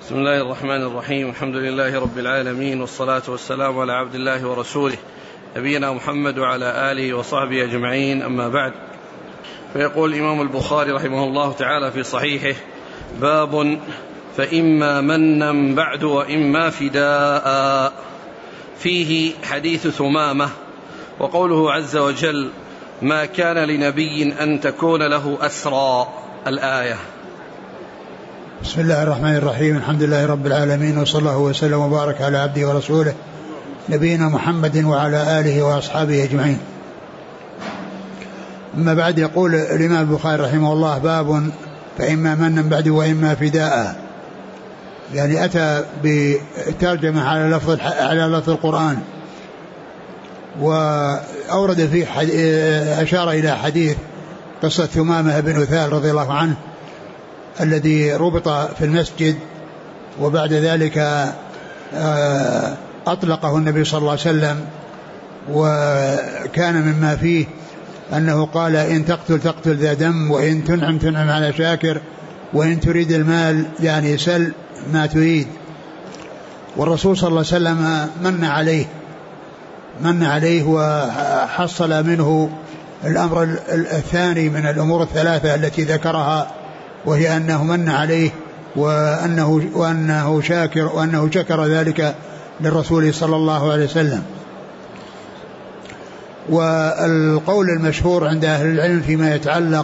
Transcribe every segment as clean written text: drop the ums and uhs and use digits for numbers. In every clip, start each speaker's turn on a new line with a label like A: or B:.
A: بسم الله الرحمن الرحيم. الحمد لله رب العالمين، والصلاة والسلام على عبد الله ورسوله نبينا محمد وعلى آله وصحبه أجمعين، أما بعد. فيقول الإمام البخاري رحمه الله تعالى في صحيحه: باب فإما منا بعد وإما فداء. فيه حديث ثمامة، وقوله عز وجل: ما كان لنبي أن تكون له أسرى، الآية.
B: بسم الله الرحمن الرحيم. الحمد لله رب العالمين، وصلى الله وسلم وبارك على عبده ورسوله نبينا محمد وعلى آله وأصحابه أجمعين. أما بعد، يقول الإمام البخاري رحمه الله: باب فإما منا بعد وإما فداء. يعني أتى بترجمة على لفظ القرآن، وأورد فيه أشار إلى حديث قصة ثمامة بن أثال رضي الله عنه الذي ربط في المسجد، وبعد ذلك أطلقه النبي صلى الله عليه وسلم. وكان مما فيه أنه قال: إن تقتل ذا دم، وإن تنعم على شاكر، وإن تريد المال يعني سل ما تريد. والرسول صلى الله عليه وسلم من عليه وحصل منه الأمر الثاني من الأمور الثلاثة التي ذكرها، وهي أنه من عليه وأنه شكر ذلك للرسول صلى الله عليه وسلم. والقول المشهور عند أهل العلم فيما يتعلق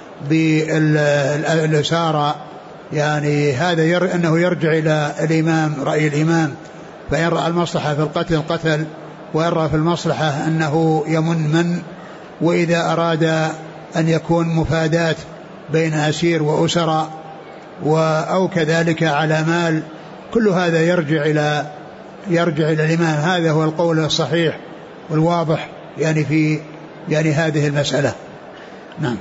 B: بالأسارة، يعني هذا أنه يرجع إلى الإمام، رأي الإمام، فإن رأى المصلحة في القتل قتل، وإن رأى في المصلحة أنه يمن، وإذا أراد أن يكون مفادات بين أسير وأسرى أو كذلك على مال، كل هذا يرجع إلى الإمام. هذا هو القول الصحيح والواضح يعني في هذه المسألة. نعم.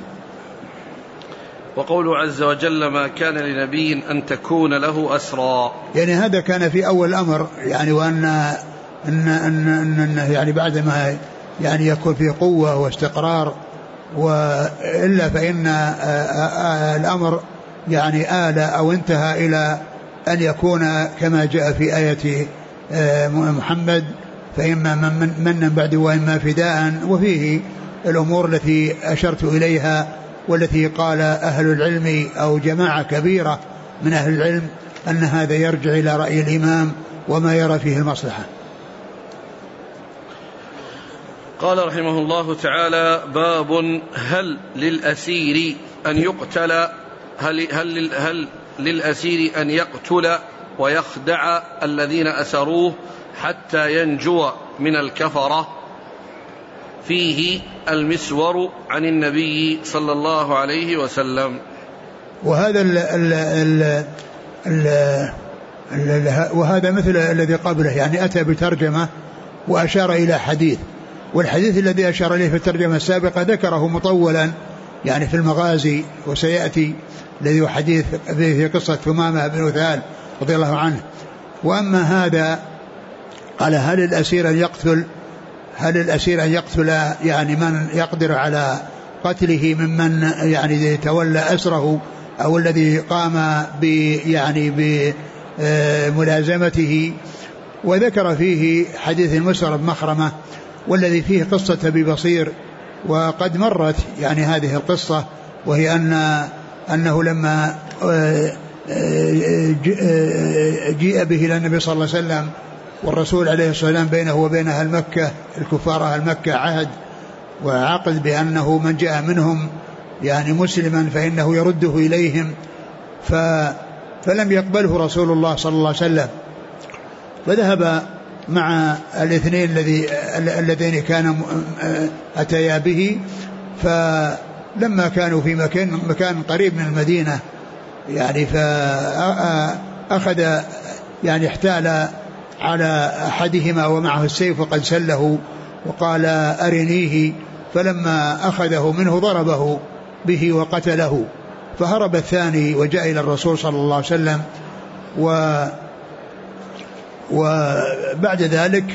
A: وقوله عز وجل: ما كان لنبي أن تكون له أسرى،
B: يعني هذا كان في أول الأمر، يعني وأن يعني بعد ما يعني يكون في قوة واستقرار، وإلا فإن الأمر يعني آل أو انتهى إلى أن يكون كما جاء في آية محمد: فإما منا بعد وإما فداء. وفيه الأمور التي أشرت إليها، والتي قال أهل العلم أو جماعة كبيرة من أهل العلم أن هذا يرجع إلى رأي الإمام وما يرى فيه المصلحة.
A: قال رحمه الله تعالى: باب هل للأسير أن يقتل هل للأسير أن يقتل ويخدع الذين أسروه حتى ينجو من الكفرة. فيه المسور عن النبي صلى الله عليه وسلم.
B: وهذا مثل الذي قبله، يعني أتى بترجمة وأشار إلى حديث، والحديث الذي أشار إليه في الترجمة السابقة ذكره مطولا يعني في المغازي، وسيأتي الذي هو حديث في قصة ثمامة بن أثال رضي الله عنه. وأما هذا قال: هل الأسير أن يقتل يعني من يقدر على قتله ممن يعني تولى أسره، أو الذي قام بملازمته. وذكر فيه حديث المسور بمخرمة، والذي فيه قصة أبي بصير، وقد مرت يعني هذه القصة، وهي أنه لما جيء به إلى النبي صلى الله عليه وسلم، والرسول عليه الصلاة والسلام بينه وبين أهل مكة الكفار أهل مكة عهد وعقد بأنه من جاء منهم يعني مسلما فإنه يرده إليهم، فلم يقبله رسول الله صلى الله عليه وسلم، فذهب مع الاثنين اللذين كانوا أتيا به. فلما كانوا في مكان قريب من المدينة، يعني فأخذ يعني احتال على أحدهما ومعه السيف وقد سله، وقال: أرنيه. فلما أخذه منه ضربه به وقتله، فهرب الثاني وجاء إلى الرسول صلى الله عليه وسلم. وبعد ذلك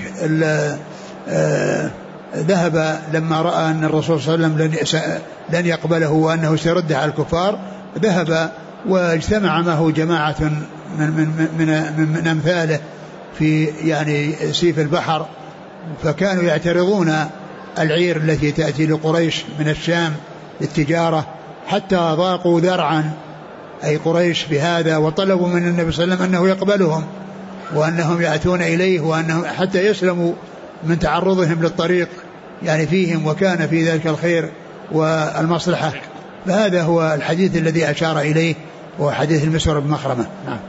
B: ذهب لما رأى أن الرسول صلى الله عليه وسلم لن يقبله وأنه سيرد على الكفار، ذهب واجتمع معه جماعة من أمثاله في يعني سيف البحر، فكانوا يعترضون العير التي تأتي لقريش من الشام للتجارة، حتى ضاقوا ذرعا أي قريش بهذا، وطلبوا من النبي صلى الله عليه وسلم أنه يقبلهم وأنهم يأتون إليه، وأنهم حتى يسلموا من تعرضهم للطريق يعني فيهم، وكان في ذلك الخير والمصلحة. فهذا هو الحديث الذي أشار إليه، وهو حديث المسور بن مخرمة. نعم.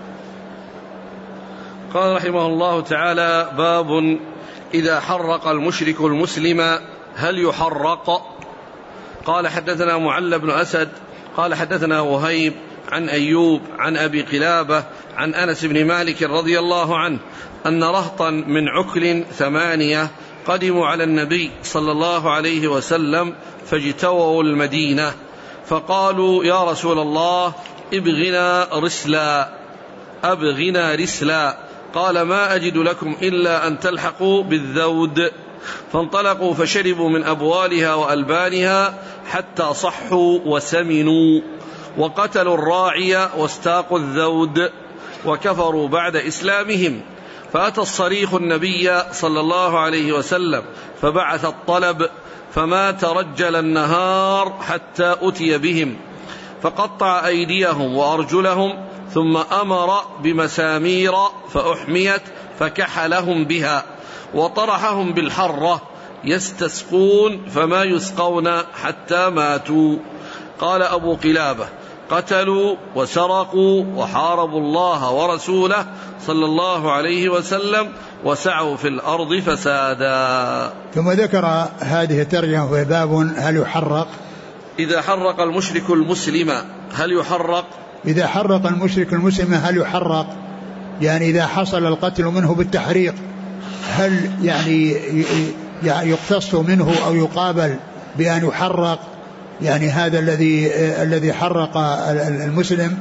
A: قال رحمه الله تعالى: باب إذا حرق المشرك المسلم هل يحرق؟ قال حدثنا معل بن أسد قال حدثنا وهيب عن أيوب عن أبي قلابة عن أنس بن مالك رضي الله عنه أن رهطا من عكل 8 قدموا على النبي صلى الله عليه وسلم فاجتووا المدينة، فقالوا: يا رسول الله أبغنا رسلا. قال: ما أجد لكم إلا أن تلحقوا بالذود. فانطلقوا فشربوا من أبوالها وألبانها حتى صحوا وسمنوا، وقتلوا الراعي واستاقوا الذود، وكفروا بعد إسلامهم. فأتى الصريخ النبي صلى الله عليه وسلم فبعث الطلب، فما ترجل النهار حتى أتي بهم، فقطع أيديهم وأرجلهم، ثم أمر بمسامير فأحميت فكحلهم بها، وطرحهم بالحرة يستسقون فما يسقون حتى ماتوا. قال أبو قلابة: قتلوا وسرقوا وحاربوا الله ورسوله صلى الله عليه وسلم وسعوا في الأرض فسادا.
B: ثم ذكر هذه الترجمة في باب هل يحرق.
A: إذا حرق المشرك المسلم هل يحرق؟
B: إذا حرق المشرك المسلم هل يحرق، يعني إذا حصل القتل منه بالتحريق هل يعني يقتص منه أو يقابل بأن يحرق، يعني هذا الذي حرق المسلم.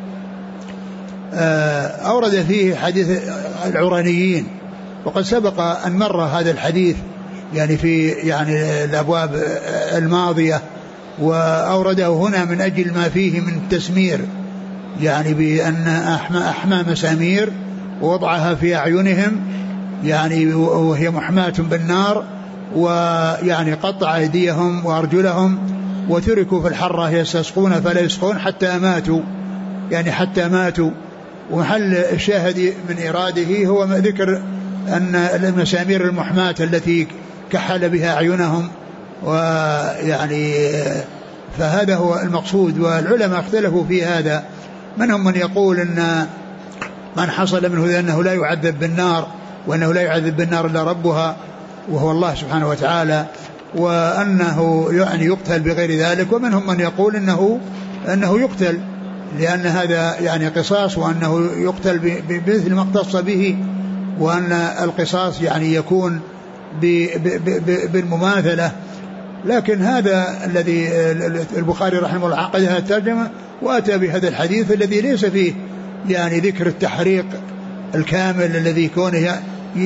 B: أورد فيه حديث العرانيين، وقد سبق أن مر هذا الحديث يعني في يعني الأبواب الماضية، وأورده هنا من أجل ما فيه من التسمير، يعني بأن أحمى مسامير ووضعها في أعينهم يعني وهي محماة بالنار، ويعني قطع أيديهم وأرجلهم وتركوا في الحرة يستسقون فلا يسقون حتى ماتوا، يعني حتى ماتوا. ومحل الشاهد من إراده هو ذكر أن المسامير المحماة التي كحل بها أعينهم، ويعني فهذا هو المقصود. والعلماء اختلفوا في هذا، منهم من يقول أن من حصل منه أنه لا يعذب بالنار، وأنه لا يعذب بالنار إلا ربها وهو الله سبحانه وتعالى، وأنه يعني يقتل بغير ذلك. ومنهم من يقول أنه يقتل لأن هذا يعني قصاص، وأنه يقتل بمثل ما اقتص به، وأن القصاص يعني يكون بالمماثلة. لكن هذا الذي البخاري رحمه الله عقد هذه الترجمة وأتى بهذا الحديث الذي ليس فيه يعني ذكر التحريق الكامل الذي كونه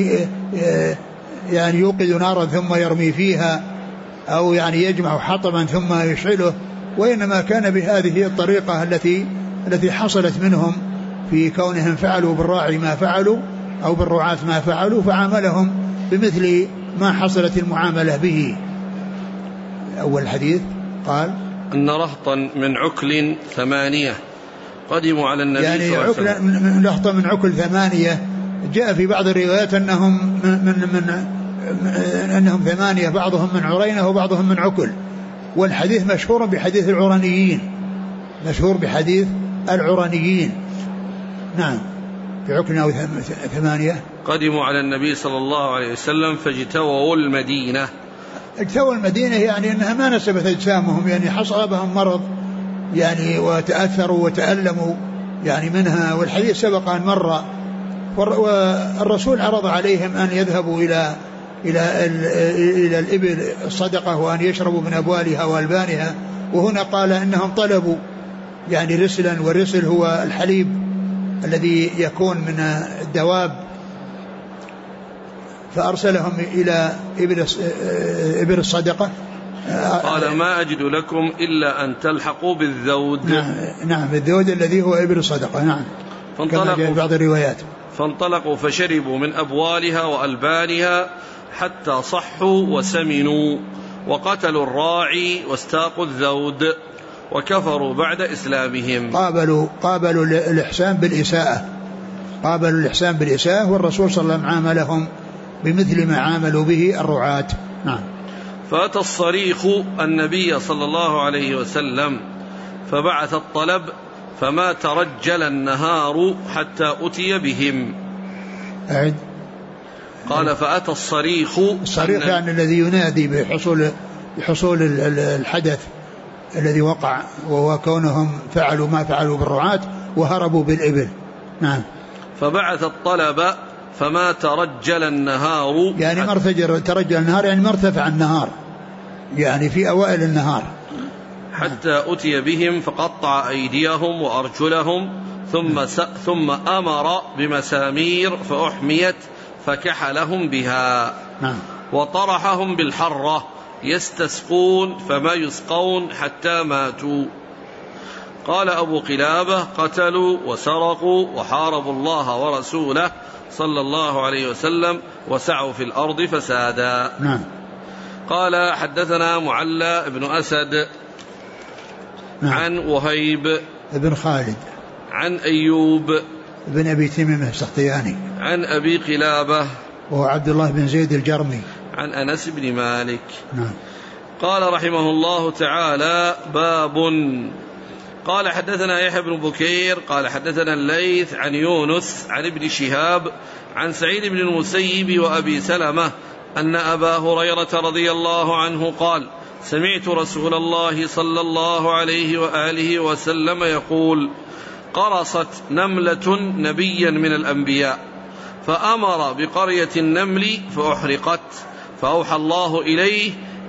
B: يعني يوقد نارا ثم يرمي فيها، أو يعني يجمع حطبا ثم يشعله، وإنما كان بهذه الطريقة التي حصلت منهم في كونهم فعلوا بالراعي ما فعلوا أو بالرعاة ما فعلوا، فعاملهم بمثل ما حصلت المعاملة به. أول الحديث قال
A: أن رهطا من عكل 8 قدموا على النبي
B: يعني
A: صلى الله عليه وسلم.
B: رهطا من عكل 8 جاء في بعض الروايات أنهم أنهم 8، بعضهم من عرينة وبعضهم من عكل، والحديث مشهور بحديث العرانيين، مشهور بحديث العرانيين. نعم. في عكل أو 8
A: قدموا على النبي صلى الله عليه وسلم فاجتووا المدينة.
B: اجتووا المدينة يعني أنها ما نسبت أجسامهم، يعني حصابهم مرض يعني وتأثروا وتألموا يعني منها. والحديث سبق أن مر، والرسول عرض عليهم أن يذهبوا إلى الإبل الصدقة وأن يشربوا من أبوالها وألبانها، وهنا قال إنهم طلبوا يعني رسلا، والرسل هو الحليب الذي يكون من الدواب، فأرسلهم إلى إبل الصدقة
A: قال ما أجد لكم إلا أن تلحقوا بالذود.
B: نعم بالذود الذي هو إبل الصدقة. نعم. فانطلقوا بعض الروايات.
A: فانطلقوا فشربوا من أبوالها وألبانها حتى صحوا وسمنوا وقتلوا الراعي واستاقوا الذود وكفروا بعد إسلامهم.
B: قابلوا الإحسان بالإساءة. قابلوا الإحسان بالإساءة والرسول صلى الله عليه وسلم عاملهم بمثل ما عاملوا به الرعاة. نعم.
A: فأتى الصريخ النبي صلى الله عليه وسلم فبعث الطلب فما ترجل النهار حتى أتي بهم.
B: أعد.
A: قال فأتى الصريخ
B: يعني الذي ينادي بحصول الحدث الذي وقع، وهو كونهم فعلوا ما فعلوا بالرعاة وهربوا بالإبل. نعم.
A: فبعث الطلب فما ترجل النهار،
B: يعني ترجل النهار يعني ما ارتفع النهار، يعني في أوائل النهار،
A: حتى أتي بهم فقطع أيديهم وأرجلهم ثم أمر بمسامير فأحميت فكحلهم بها. وطرحهم بالحرة يستسقون فما يسقون حتى ماتوا. قال أبو قلابة قتلوا وسرقوا وحاربوا الله ورسوله صلى الله عليه وسلم وسعوا في الأرض فسادا. قال حدثنا معلى بن أسد عن وهيب
B: بن خالد
A: عن أيوب
B: بن أبي تميم السختياني عن
A: أبي قلابة
B: وهو عبد الله بن زيد الجرمي
A: عن أنس بن مالك. قال رحمه الله تعالى باب. قال حدثنا يحيى بن بكير قال حدثنا الليث عن يونس عن ابن شهاب عن سعيد بن المسيب وأبي سلمة أن أبا هريرة رضي الله عنه قال سمعت رسول الله صلى الله عليه وآله وسلم يقول قرصت نملة نبيا من الأنبياء فأمر بقرية النمل فأحرقت فأوحى الله إليه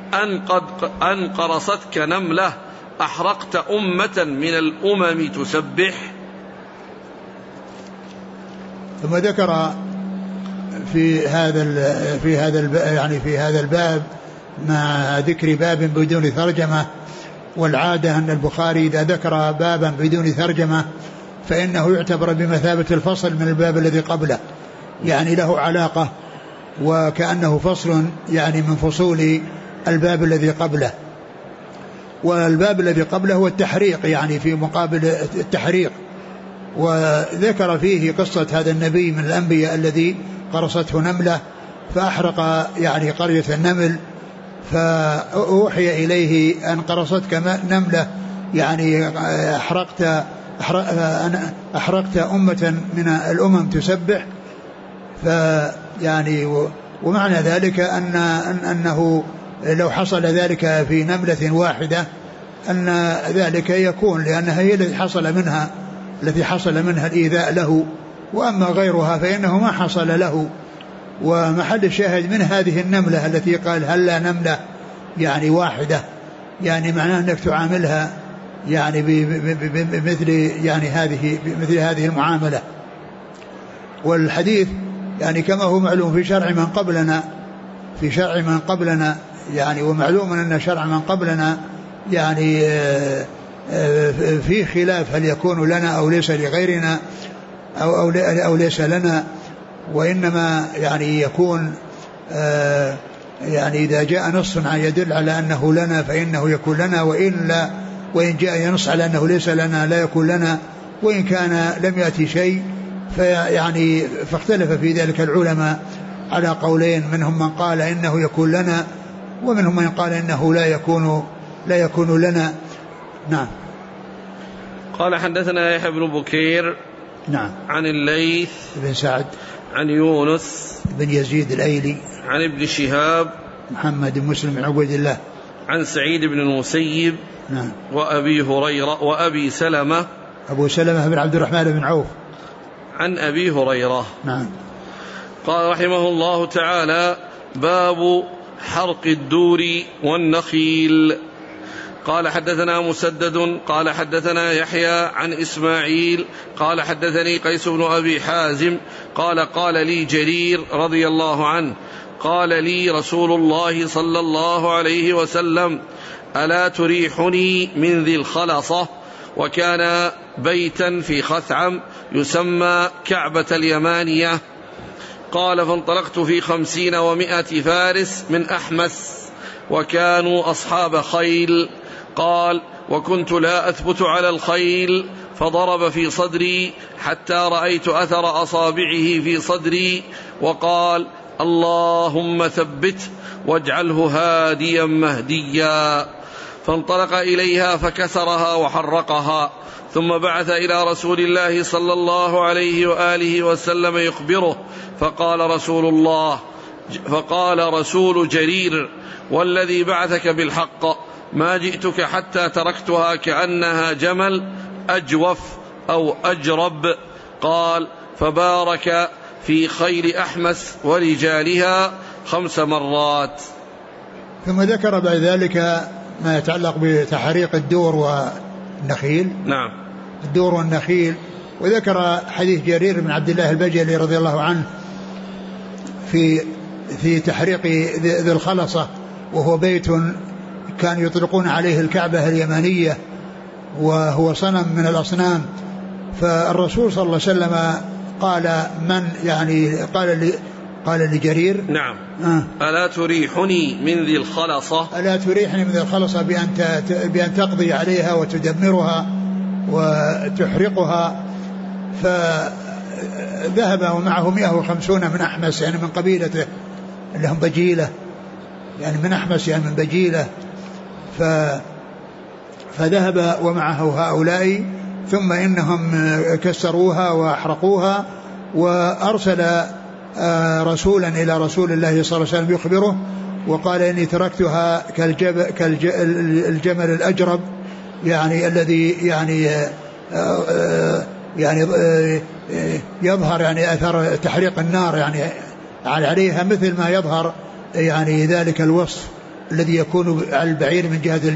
A: أن قرصتك نملة أحرقت أمة من الأمم تسبح.
B: ثم ذكر في هذا الباب مع ذكر باب بدون ترجمة، والعادة أن البخاري إذا ذكر بابا بدون ترجمة فإنه يعتبر بمثابة الفصل من الباب الذي قبله، يعني له علاقة وكأنه فصل يعني من فصول الباب الذي قبله. والباب الذي قبله هو التحريق، يعني في مقابل التحريق، وذكر فيه قصة هذا النبي من الأنبياء الذي قرصته نملة فأحرق يعني قرية النمل، فأوحي إليه أن قرصتك نملة يعني أحرقت أمة من الأمم تسبح. فيعني ومعنى ذلك أنه لو حصل ذلك في نملة واحدة أن ذلك يكون، لأنها هي التي حصل منها الإيذاء له، وأما غيرها فإنه ما حصل له. ومحل الشاهد من هذه النملة التي قال هلا نملة يعني واحدة، يعني معناه أنك تعاملها يعني بمثل يعني هذه المعاملة. والحديث يعني كما هو معلوم في شرع من قبلنا يعني، ومعلوم أن شرع من قبلنا يعني في خلاف هل يكون لنا أو ليس لغيرنا أو ليس لنا، وإنما يعني يكون يعني إذا جاء نص يدل على أنه لنا فإنه يكون لنا، وإن جاء نص على أنه ليس لنا لا يكون لنا، وإن كان لم يأتي شيء يعني فاختلف في ذلك العلماء على قولين، منهم من قال إنه يكون لنا ومنهم من قال إنه لا يكون لنا. نعم.
A: قال حدثنا يحيى بن بكير عن الليث
B: بن سعد
A: عن يونس
B: بن يزيد الأيلي
A: عن ابن شهاب
B: محمد بن مسلم بن عبيد الله
A: عن سعيد بن المسيب وأبي هريرة وأبي سلمة
B: أبو سلمة بن عبد الرحمن بن عوف
A: عن أبي هريرة. قال رحمه الله تعالى باب حرق الدور والنخيل. قال حدثنا مسدد قال حدثنا يحيى عن إسماعيل قال حدثني قيس بن أبي حازم قال قال لي جرير رضي الله عنه قال لي رسول الله صلى الله عليه وسلم: ألا تريحني من ذي الخلصة؟ وكان بيتا في خثعم يسمى كعبة اليمانية. قال: فانطلقت في 50 و100 فارس من أحمس وكانوا أصحاب خيل. قال: وكنت لا أثبت على الخيل فضرب في صدري حتى رأيت أثر أصابعه في صدري وقال: اللهم ثبت واجعله هاديا مهديا. فانطلق إليها فكسرها وحرقها، ثم بعث إلى رسول الله صلى الله عليه وآله وسلم يخبره، فقال رسول جرير: والذي بعثك بالحق ما جئتك حتى تركتها كأنها جمل أجوف أو أجرب. قال: فبارك في خيل أحمس ورجالها 5 مرات.
B: ثم ذكر بعد ذلك ما يتعلق بتحريق الدور والنخيل.
A: نعم.
B: الدور والنخيل. وذكر حديث جرير بن عبد الله البجلي رضي الله عنه في تحريق ذي الخلصة، وهو بيت كان يطلقون عليه الكعبة اليمانية، وهو صنم من الأصنام. فالرسول صلى الله عليه وسلم قال لجرير:
A: نعم. ألا تريحني من ذي الخلصة؟
B: ألا تريحني من ذي الخلصة بأن تقضي عليها وتدمرها وتحرقها. فذهب ومعه 150 من أحمس، يعني من قبيلته لهم بجيلة، يعني من أحمس يعني من بجيلة. فذهب ومعه هؤلاء، ثم إنهم كسروها وأحرقوها، وأرسل رسولا إلى رسول الله صلى الله عليه وسلم يخبره، وقال: إني تركتها كالجمل الأجرب، يعني الذي يعني يظهر يعني أثر تحريق النار يعني عليها، مثل ما يظهر يعني ذلك الوصف الذي يكون على البعير من جهة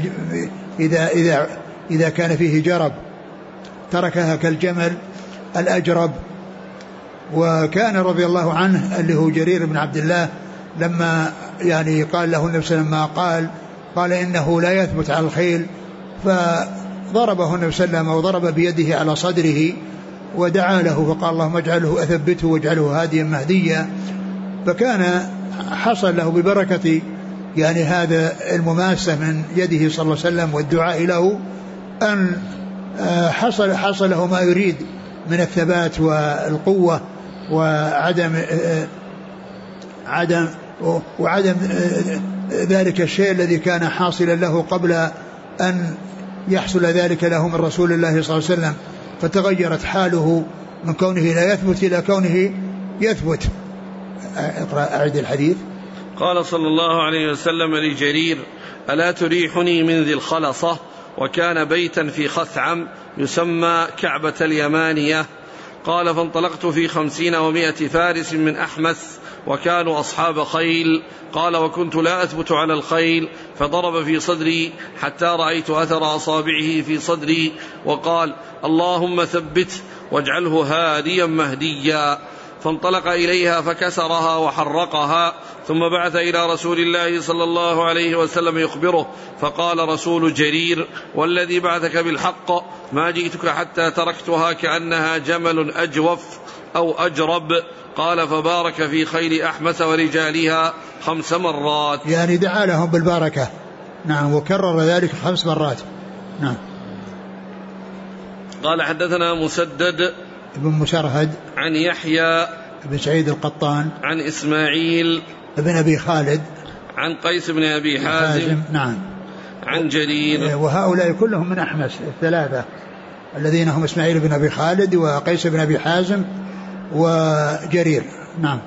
B: إذا كان فيه جرب. تركها كالجمل الأجرب. وكان رضي الله عنه اللي هو جرير بن عبد الله لما يعني قال له النبي صلى الله عليه وسلم قال إنه لا يثبت على الخيل، فضربه النبي صلى الله عليه وسلم وضرب بيده على صدره ودعا له فقال: اللهم اجعله أثبته واجعله هاديا مهديا. فكان حصل له ببركة يعني هذا المماسة من يده صلى الله عليه وسلم والدعاء له أن حصل له ما يريد من الثبات والقوة وعدم ذلك الشيء الذي كان حاصلا له قبل أن يحصل ذلك له من رسول الله صلى الله عليه وسلم. فتغيرت حاله من كونه لا يثبت إلى كونه يثبت. أعد الحديث.
A: قال صلى الله عليه وسلم لجرير: ألا تريحني من ذي الخلصة؟ وكان بيتا في خثعم يسمى كعبة اليمانية. قال: فانطلقت في 50 و100 فارس من أحمس وكانوا أصحاب خيل. قال: وكنت لا أثبت على الخيل فضرب في صدري حتى رأيت أثر أصابعه في صدري وقال: اللهم ثبت واجعله هاديا مهديا. فانطلق إليها فكسرها وحرقها، ثم بعث إلى رسول الله صلى الله عليه وسلم يخبره، فقال رسول جرير: والذي بعثك بالحق ما جئتك حتى تركتها كأنها جمل أجوف أو أجرب. قال: فبارك في خيل أحمس ورجالها 5 مرات.
B: يعني دعا لهم بالبركة. نعم. وكرر ذلك 5 مرات. نعم.
A: قال: حدثنا مسدد
B: ابن مسرهد
A: عن يحيى
B: بن سعيد القطان
A: عن إسماعيل
B: ابن أبي خالد
A: عن قيس بن أبي حازم.
B: نعم.
A: عن جرير.
B: وهؤلاء كلهم من أحمس الثلاثة الذين هم إسماعيل بن أبي خالد وقيس بن أبي حازم وجرير. نعم.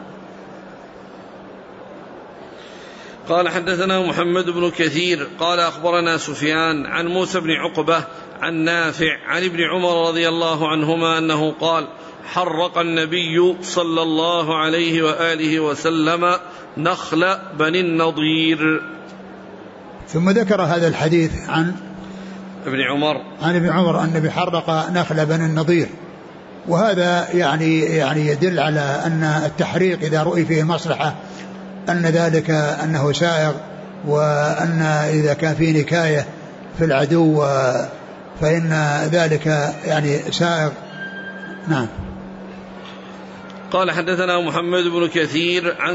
A: قال: حدثنا محمد بن كثير قال: أخبرنا سفيان عن موسى بن عقبة عن نافع عن ابن عمر رضي الله عنهما أنه قال: حرق النبي صلى الله عليه وآله وسلم نخل بني النضير.
B: ثم ذكر هذا الحديث عن
A: ابن عمر
B: أن النبي حرق نخل بني النضير. وهذا يعني يدل على أن التحريق إذا رؤي فيه مصلحة أن ذلك أنه سائغ، وأن إذا كان في نكاية في العدو فإن ذلك يعني سائغ. نعم.
A: قال حدثنا محمد بن كثير عن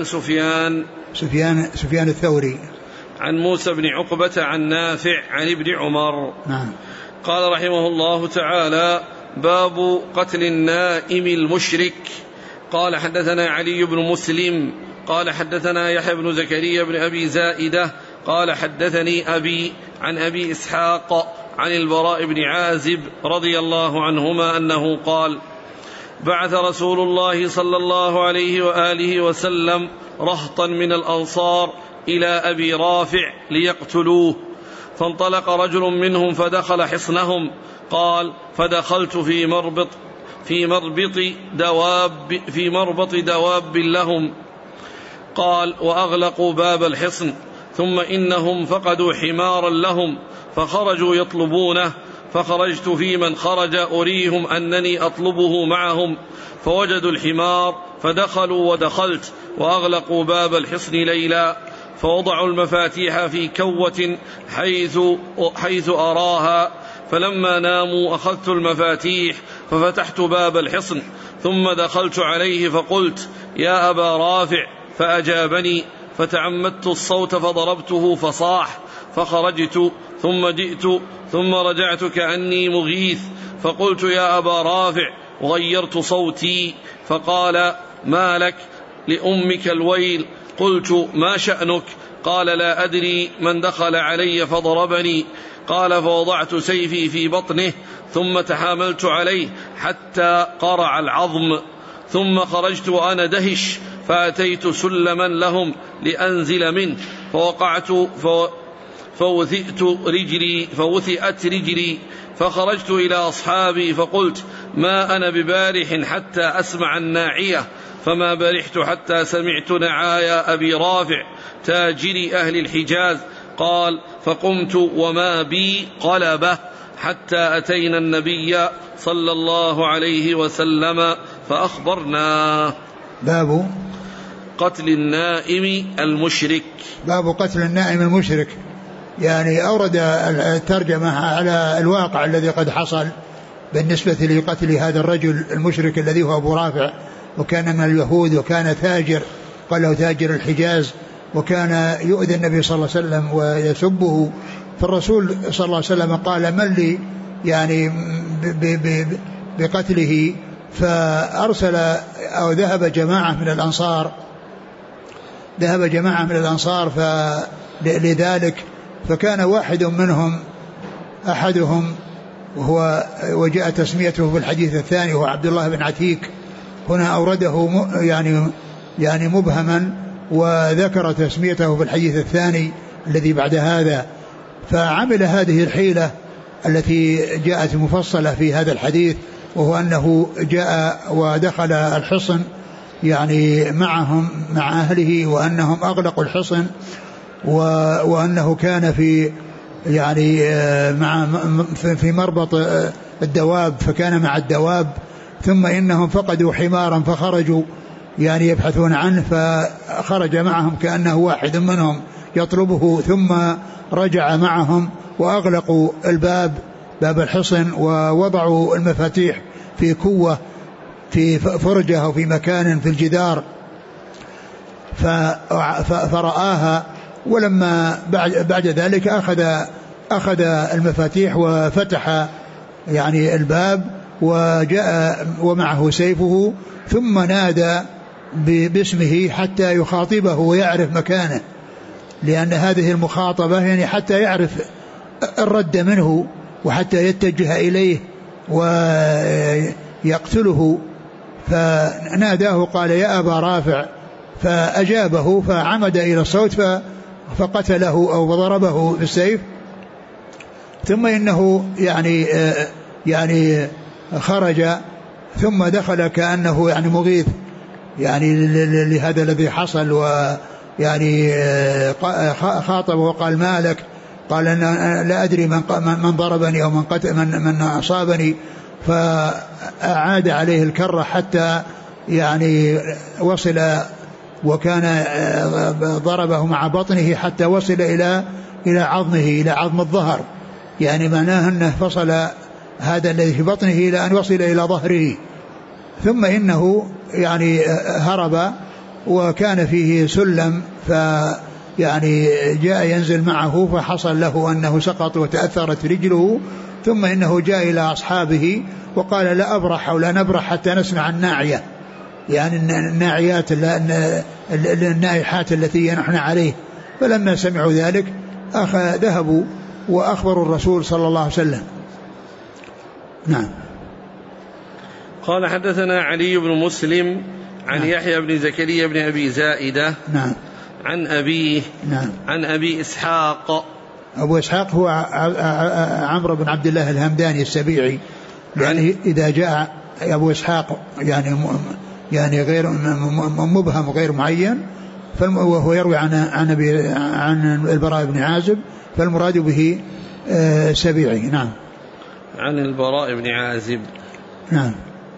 B: سفيان الثوري
A: عن موسى بن عقبة عن نافع عن ابن عمر.
B: نعم.
A: قال رحمه الله تعالى: باب قتل النائم المشرك. قال حدثنا علي بن مسلم قال حدثنا يحيى بن زكريا بن أبي زائدة قال حدثني أبي عن أبي إسحاق عن البراء بن عازب رضي الله عنهما أنه قال: بعث رسول الله صلى الله عليه وآله وسلم رهطا من الأنصار إلى أبي رافع ليقتلوه، فانطلق رجل منهم فدخل حصنهم. قال: فدخلت في مربط دواب لهم. قال: وأغلقوا باب الحصن، ثم إنهم فقدوا حمارا لهم فخرجوا يطلبونه، فخرجت في من خرج أريهم أنني أطلبه معهم، فوجدوا الحمار فدخلوا ودخلت، وأغلقوا باب الحصن ليلا، فوضعوا المفاتيح في كوة حيث أراها، فلما ناموا أخذت المفاتيح ففتحت باب الحصن، ثم دخلت عليه فقلت: يا أبا رافع، فأجابني، فتعمدت الصوت فضربته فصاح، فخرجت ثم جئت ثم رجعت كأني مغيث، فقلت: يا أبا رافع، وغيرت صوتي، فقال: ما لك؟ لأمك الويل. قلت: ما شأنك؟ قال: لا أدري، من دخل علي فضربني. قال: فوضعت سيفي في بطنه ثم تحاملت عليه حتى قرع العظم، ثم خرجت وأنا دهش، فأتيت سلما لهم لأنزل منه، فوقعت فوثئت رجلي، فخرجت إلى أصحابي فقلت: ما أنا ببارح حتى أسمع الناعية، فما برحت حتى سمعت نعايا أبي رافع تاجر أهل الحجاز. قال: فقمت وما بي قلبه حتى أتينا النبي صلى الله عليه وسلم فأخبرناه.
B: باب
A: قتل النائم المشرك.
B: باب قتل النائم المشرك، يعني أورد الترجمة على الواقع الذي قد حصل بالنسبة لقتل هذا الرجل المشرك الذي هو أبو رافع، وكان من اليهود، وكان تاجر، قال له تاجر الحجاز، وكان يؤذي النبي صلى الله عليه وسلم ويسبه. فالرسول صلى الله عليه وسلم قال: من لي يعني بقتله؟ فأرسل أو ذهب جماعة من الأنصار لذلك، فكان واحد منهم أحدهم وجاء تسميته في الحديث الثاني هو عبد الله بن عتيك، هنا أورده يعني مبهما، وذكر تسميته في الحديث الثاني الذي بعد هذا. فعمل هذه الحيلة التي جاءت مفصلة في هذا الحديث، وهو أنه جاء ودخل الحصن يعني معهم مع أهله، وأنهم أغلقوا الحصن، وأنه كان في يعني في مربط الدواب، فكان مع الدواب، ثم إنهم فقدوا حمارا فخرجوا يعني يبحثون عنه، فخرج معهم كأنه واحد منهم يطلبه، ثم رجع معهم وأغلقوا باب الحصن، ووضعوا المفاتيح في كوة في فرجة أو في مكان في الجدار، فرآها، ولما بعد ذلك أخذ المفاتيح وفتح يعني الباب، وجاء ومعه سيفه، ثم نادى باسمه حتى يخاطبه ويعرف مكانه، لأن هذه المخاطبة يعني حتى يعرف الرد منه وحتى يتجه إليه ويقتله. فناداه قال: يا أبا رافع، فأجابه، فعمد إلى الصوت فقتله أو ضربه بالسيف. ثم إنه يعني خرج ثم دخل كأنه يعني مغيث يعني لهذا الذي حصل، ويعني خاطبه وقال: ما لك؟ قال: أنا لا أدري من ضربني أو من أصابني. فأعاد عليه الكرة حتى يعني وصل وكان ضربه مع بطنه حتى وصل إلى عظمه، إلى عظم الظهر، يعني معناه أنه فصل هذا الذي في بطنه إلى أن وصل إلى ظهره. ثم إنه يعني هرب وكان فيه سلم، يعني جاء ينزل معه فحصل له أنه سقط وتأثرت رجله. ثم إنه جاء إلى أصحابه وقال لا أبرح أو لا نبرح حتى نسمع الناعية، يعني الناعيات النائحات التي نحن عليه. فلما سمعوا ذلك ذهبوا وأخبروا الرسول صلى الله عليه وسلم. نعم.
A: قال حدثنا علي بن مسلم عن يحيى بن زكريا بن أبي زائدة
B: نعم
A: عن أبيه
B: نعم
A: عن أبي إسحاق.
B: أبو إسحاق هو عمرو بن عبد الله الهمداني السبيعي، يعني إذا جاء أبو إسحاق يعني غير مبهم غير معين وهو يروي عن البراء بن عازب فالمراد به سبيعي. نعم.
A: عن البراء بن عازب.
B: نعم.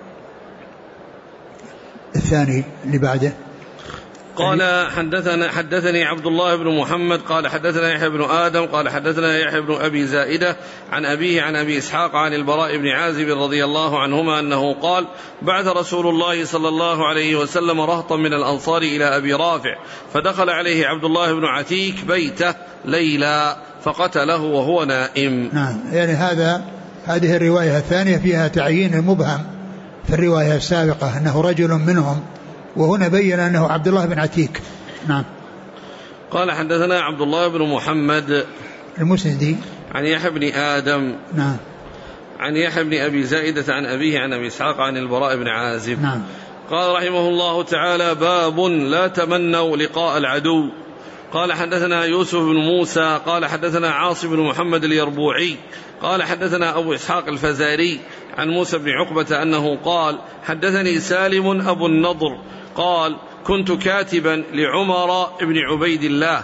B: الثاني اللي بعده
A: قال حدثني عبد الله بن محمد قال حدثنا يحيى بن آدم قال حدثنا يحيى بن أبي زائدة عن أبيه عن أبي إسحاق عن البراء بن عازب رضي الله عنهما أنه قال بعث رسول الله صلى الله عليه وسلم رهطا من الأنصار إلى أبي رافع فدخل عليه عبد الله بن عتيك بيته ليلا فقتله وهو نائم.
B: نعم. يعني هذه الرواية الثانية فيها تعيين المبهم في الرواية السابقة أنه رجل منهم، وهنا بين أنه عبد الله بن عتيك. نعم.
A: قال حدثنا عبد الله بن محمد
B: المسندي
A: عن يحيى بن آدم
B: نعم
A: عن يحيى بن أبي زائدة عن أبيه عن أبي إسحاق عن البراء بن عازب.
B: نعم.
A: قال رحمه الله تعالى باب لا تمنوا لقاء العدو. قال حدثنا يوسف بن موسى قال حدثنا عاصم بن محمد اليربوعي قال حدثنا أبو إسحاق الفزاري عن موسى بن عقبة أنه قال حدثني سالم أبو النضر قال كنت كاتبا لعمر بن عبيد الله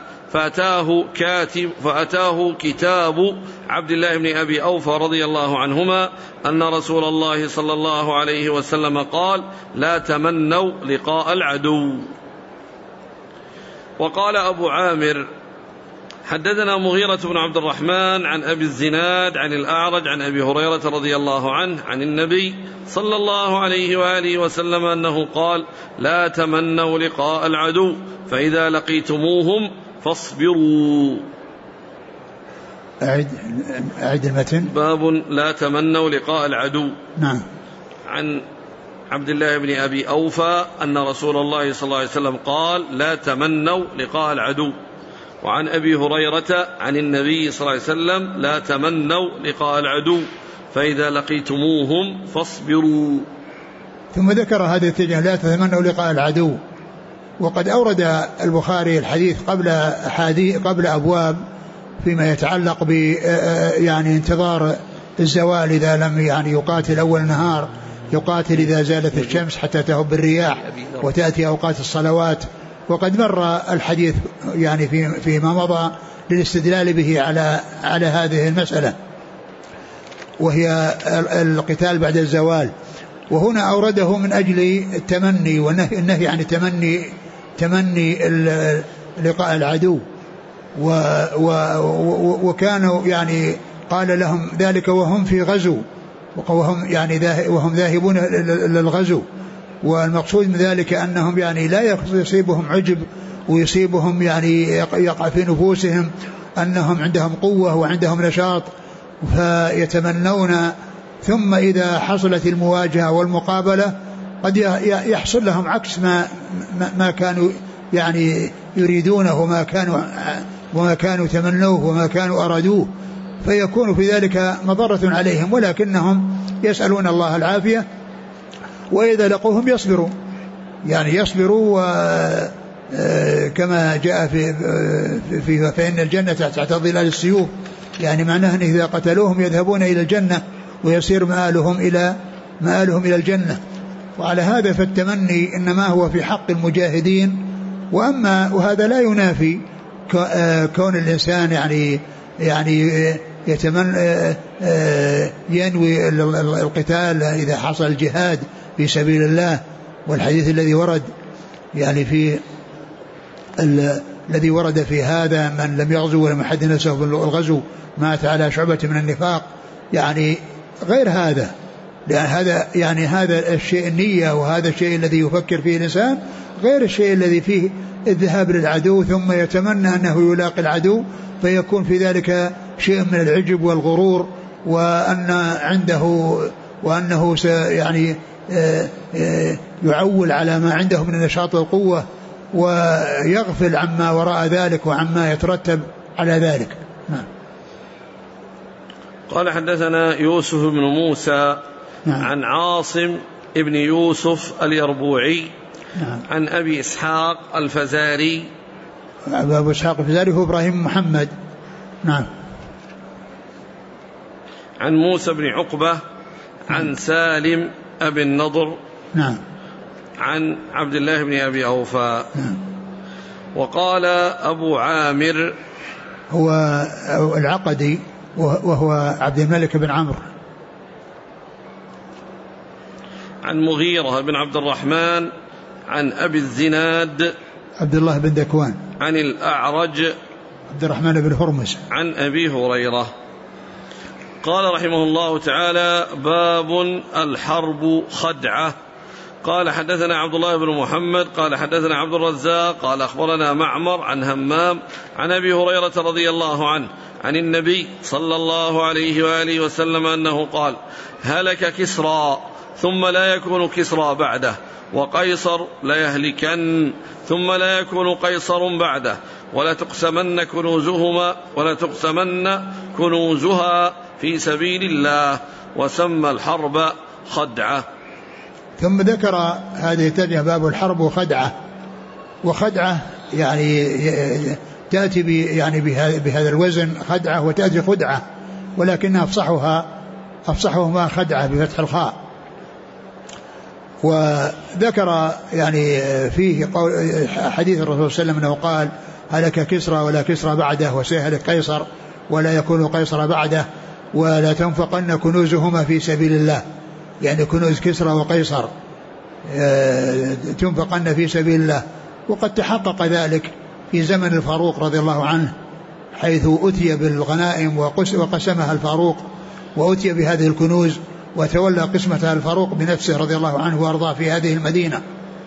A: فأتاه كتاب عبد الله بن أبي أوفى رضي الله عنهما أن رسول الله صلى الله عليه وسلم قال لا تمنوا لقاء العدو. وقال أبو عامر حدثنا مغيرة بن عبد الرحمن عن أبي الزناد عن الأعرج عن أبي هريرة رضي الله عنه عن النبي صلى الله عليه وآله وسلم أنه قال لا تمنوا لقاء العدو فإذا لقيتموهم فاصبروا.
B: أعد المتن.
A: باب لا تمنوا لقاء العدو.
B: نعم.
A: عن عبد الله بن أبي أوفى أن رسول الله صلى الله عليه وسلم قال لا تمنوا لقاء العدو. وعن أبي هريرة عن النبي صلى الله عليه وسلم لا تمنوا لقاء العدو فإذا لقيتموهم فاصبروا.
B: ثم ذكر هذه التجاه لا تتمنوا لقاء العدو. وقد أورد البخاري الحديث قبل أبواب فيما يتعلق ب يعني انتظار الزوال إذا لم يعني يقاتل أول النهار، يقاتل إذا زالت الشمس حتى تهب الرياح وتأتي أوقات الصلوات. وقد مر الحديث يعني فيما مضى للاستدلال به على هذه المسألة وهي القتال بعد الزوال. وهنا أورده من أجل التمني والنهي عن تمني لقاء العدو. وكانوا يعني قال لهم ذلك وهم في غزو وهم ذاهبون للغزو. والمقصود من ذلك أنهم يعني لا يصيبهم عجب ويصيبهم يعني يقع في نفوسهم أنهم عندهم قوة وعندهم نشاط فيتمنون، ثم إذا حصلت المواجهة والمقابلة قد يحصل لهم عكس ما كانوا يعني يريدونه وما كانوا تمنوه وما كانوا أرادوه، فيكون في ذلك مضرة عليهم. ولكنهم يسألون الله العافية، وإذا لقوهم يصبروا كما جاء في فإن الجنة تحت ظلال السيوف، يعني معناه أن إذا قتلوهم يذهبون إلى الجنة ويصير مآلهم إلى الجنة. وعلى هذا فالتمني إنما هو في حق المجاهدين. وهذا لا ينافي كون الإنسان يعني يتمنى ينوي القتال إذا حصل الجهاد في سبيل الله. والحديث الذي ورد يعني الذي ورد في هذا من لم يغزو ولم يحد نفسه بالغزو مات على شعبة من النفاق، يعني غير هذا، لأن هذا يعني هذا الشيء النية، وهذا الشيء الذي يفكر فيه الإنسان غير الشيء الذي فيه الذهاب للعدو ثم يتمنى أنه يلاقي العدو، فيكون في ذلك شيء من العجب والغرور، وأنه يعني يعول على ما عنده من النشاط والقوة، ويغفل عما وراء ذلك وعما يترتب على ذلك.
A: قال حدثنا يوسف بن موسى عن عاصم ابن يوسف اليربوعي عن أبي إسحاق الفزاري.
B: أبو إسحاق الفزاري هو إبراهيم محمد. نعم.
A: عن موسى بن عقبة عن سالم أبي النضر.
B: نعم.
A: عن عبد الله بن أبي أوفى.
B: نعم.
A: وقال أبو عامر
B: هو العقدي وهو عبد الملك بن عمرو.
A: عن مغيرة بن عبد الرحمن عن أبي الزناد
B: عبد الله بن ذكوان
A: عن الأعرج
B: عبد الرحمن بن هرمز
A: عن أبي هريرة. قال رحمه الله تعالى: باب الحرب خدعة. قال حدثنا عبد الله بن محمد قال حدثنا عبد الرزاق قال أخبرنا معمر عن همام عن أبي هريرة رضي الله عنه عن النبي صلى الله عليه وآله وسلم أنه قال: هلك كسرى ثم لا يكون كسرى بعده، وقيصر لا يهلكن ثم لا يكون قيصر بعده، ولا تقسمن كنوزها في سبيل الله، وسمى الحرب خدعة.
B: ثم ذكر هذه الترجمة: باب الحرب وخدعة. وخدعة يعني تأتي يعني بهذا الوزن خدعة، وتأتي خدعة، ولكنها أفصحهما خدعة بفتح الخاء. وذكر يعني فيه حديث الرسول صلى الله عليه وسلم أنه قال: هلك كسرى ولا كسرى بعده، وسيهلك قيصر ولا يكون قيصر بعده، ولا تنفقن كنوزهما في سبيل الله، يعني كنوز كسرى وقيصر تنفقن في سبيل الله. وقد تحقق ذلك في زمن الفاروق رضي الله عنه، حيث أتي بالغنائم وقسمها الفاروق، وأتي بهذه الكنوز، وتولى قسمتها الفاروق بنفسه رضي الله عنه وأرضاه في هذه المدينة.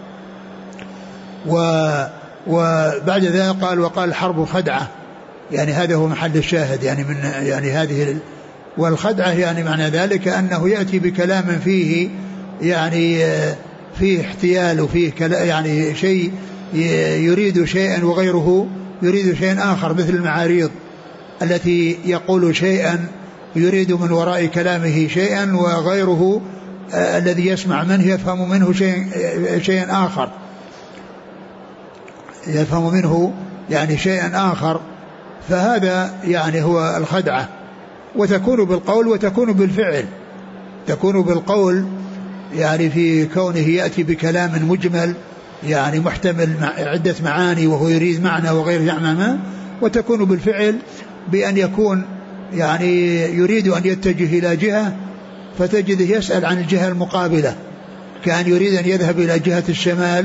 B: وبعد ذلك وقال الحرب خدعة، يعني هذا هو محل الشاهد يعني من يعني هذه. والخدعة يعني معنى ذلك أنه يأتي بكلام فيه يعني فيه احتيال، وفيه يعني شيء يريد شيئا وغيره يريد شيئا آخر، مثل المعاريض التي يقول شيئا يريد من وراء كلامه شيئا، وغيره الذي يسمع منه يفهم منه شيئا آخر، يفهم منه يعني شيئا آخر. فهذا يعني هو الخدعة. وتكون بالقول وتكون بالفعل. تكون بالقول يعني في كونه يأتي بكلام مجمل يعني محتمل عدة معاني وهو يريد معنى وغير معنى، وتكون بالفعل بأن يكون يعني يريد أن يتجه إلى جهة فتجده يسأل عن الجهة المقابلة، كان يريد أن يذهب إلى جهة الشمال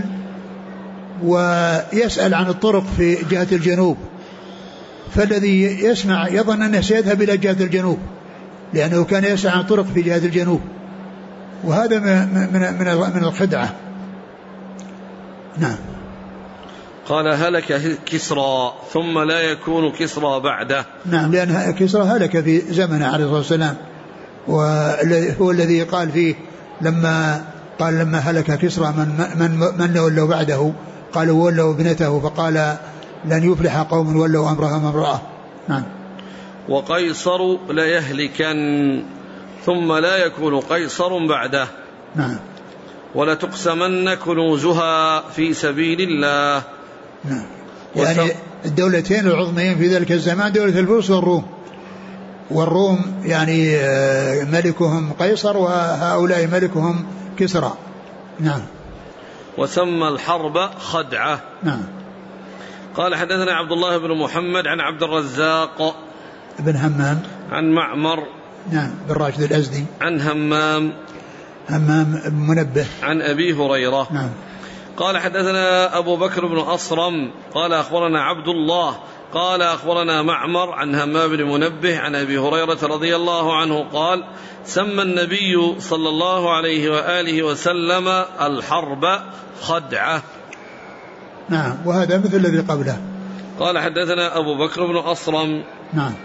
B: ويسأل عن الطرق في جهة الجنوب، فالذي يسمع يظن أنه سيذهب إلى جهة الجنوب لأنه كان يسأل عن الطرق في جهة الجنوب، وهذا من الخدعة. نعم.
A: قال: هلك كسرى ثم لا يكون كسرى بعده.
B: نعم، لأن كسرى هلك في زمنه عليه الصلاة والسلام، وهو الذي قال فيه لما هلك كسرى من ولوا بعده، قالوا ولوا ابنته، فقال: لن يفلح قوم ولوا أمرهم امرأة. نعم.
A: وقيصر لا يهلكن ثم لا يكون قيصر بعده.
B: نعم.
A: ولا تقسمن كنوزها في سبيل الله.
B: نعم. يعني الدولتين العظميين في ذلك الزمان دولة الفرس والروم يعني ملكهم قيصر وهؤلاء ملكهم كسرى. نعم.
A: وسمى الحرب خدعة.
B: نعم.
A: قال حدثنا عبد الله بن محمد عن عبد الرزاق
B: بن همام
A: عن معمر
B: نعم بن راشد الأزدي
A: عن همام
B: بن منبه
A: عن أبي هريرة.
B: نعم.
A: قال حدثنا أبو بكر بن أصرم قال أخبرنا عبد الله قال أخبرنا معمر عن همام بن منبه عن أبي هريرة رضي الله عنه قال سمى النبي صلى الله عليه وآله وسلم الحرب خدعة.
B: نعم. وهذا مثل الذي قبله.
A: قال حدثنا أبو بكر بن أصرم.
B: نعم.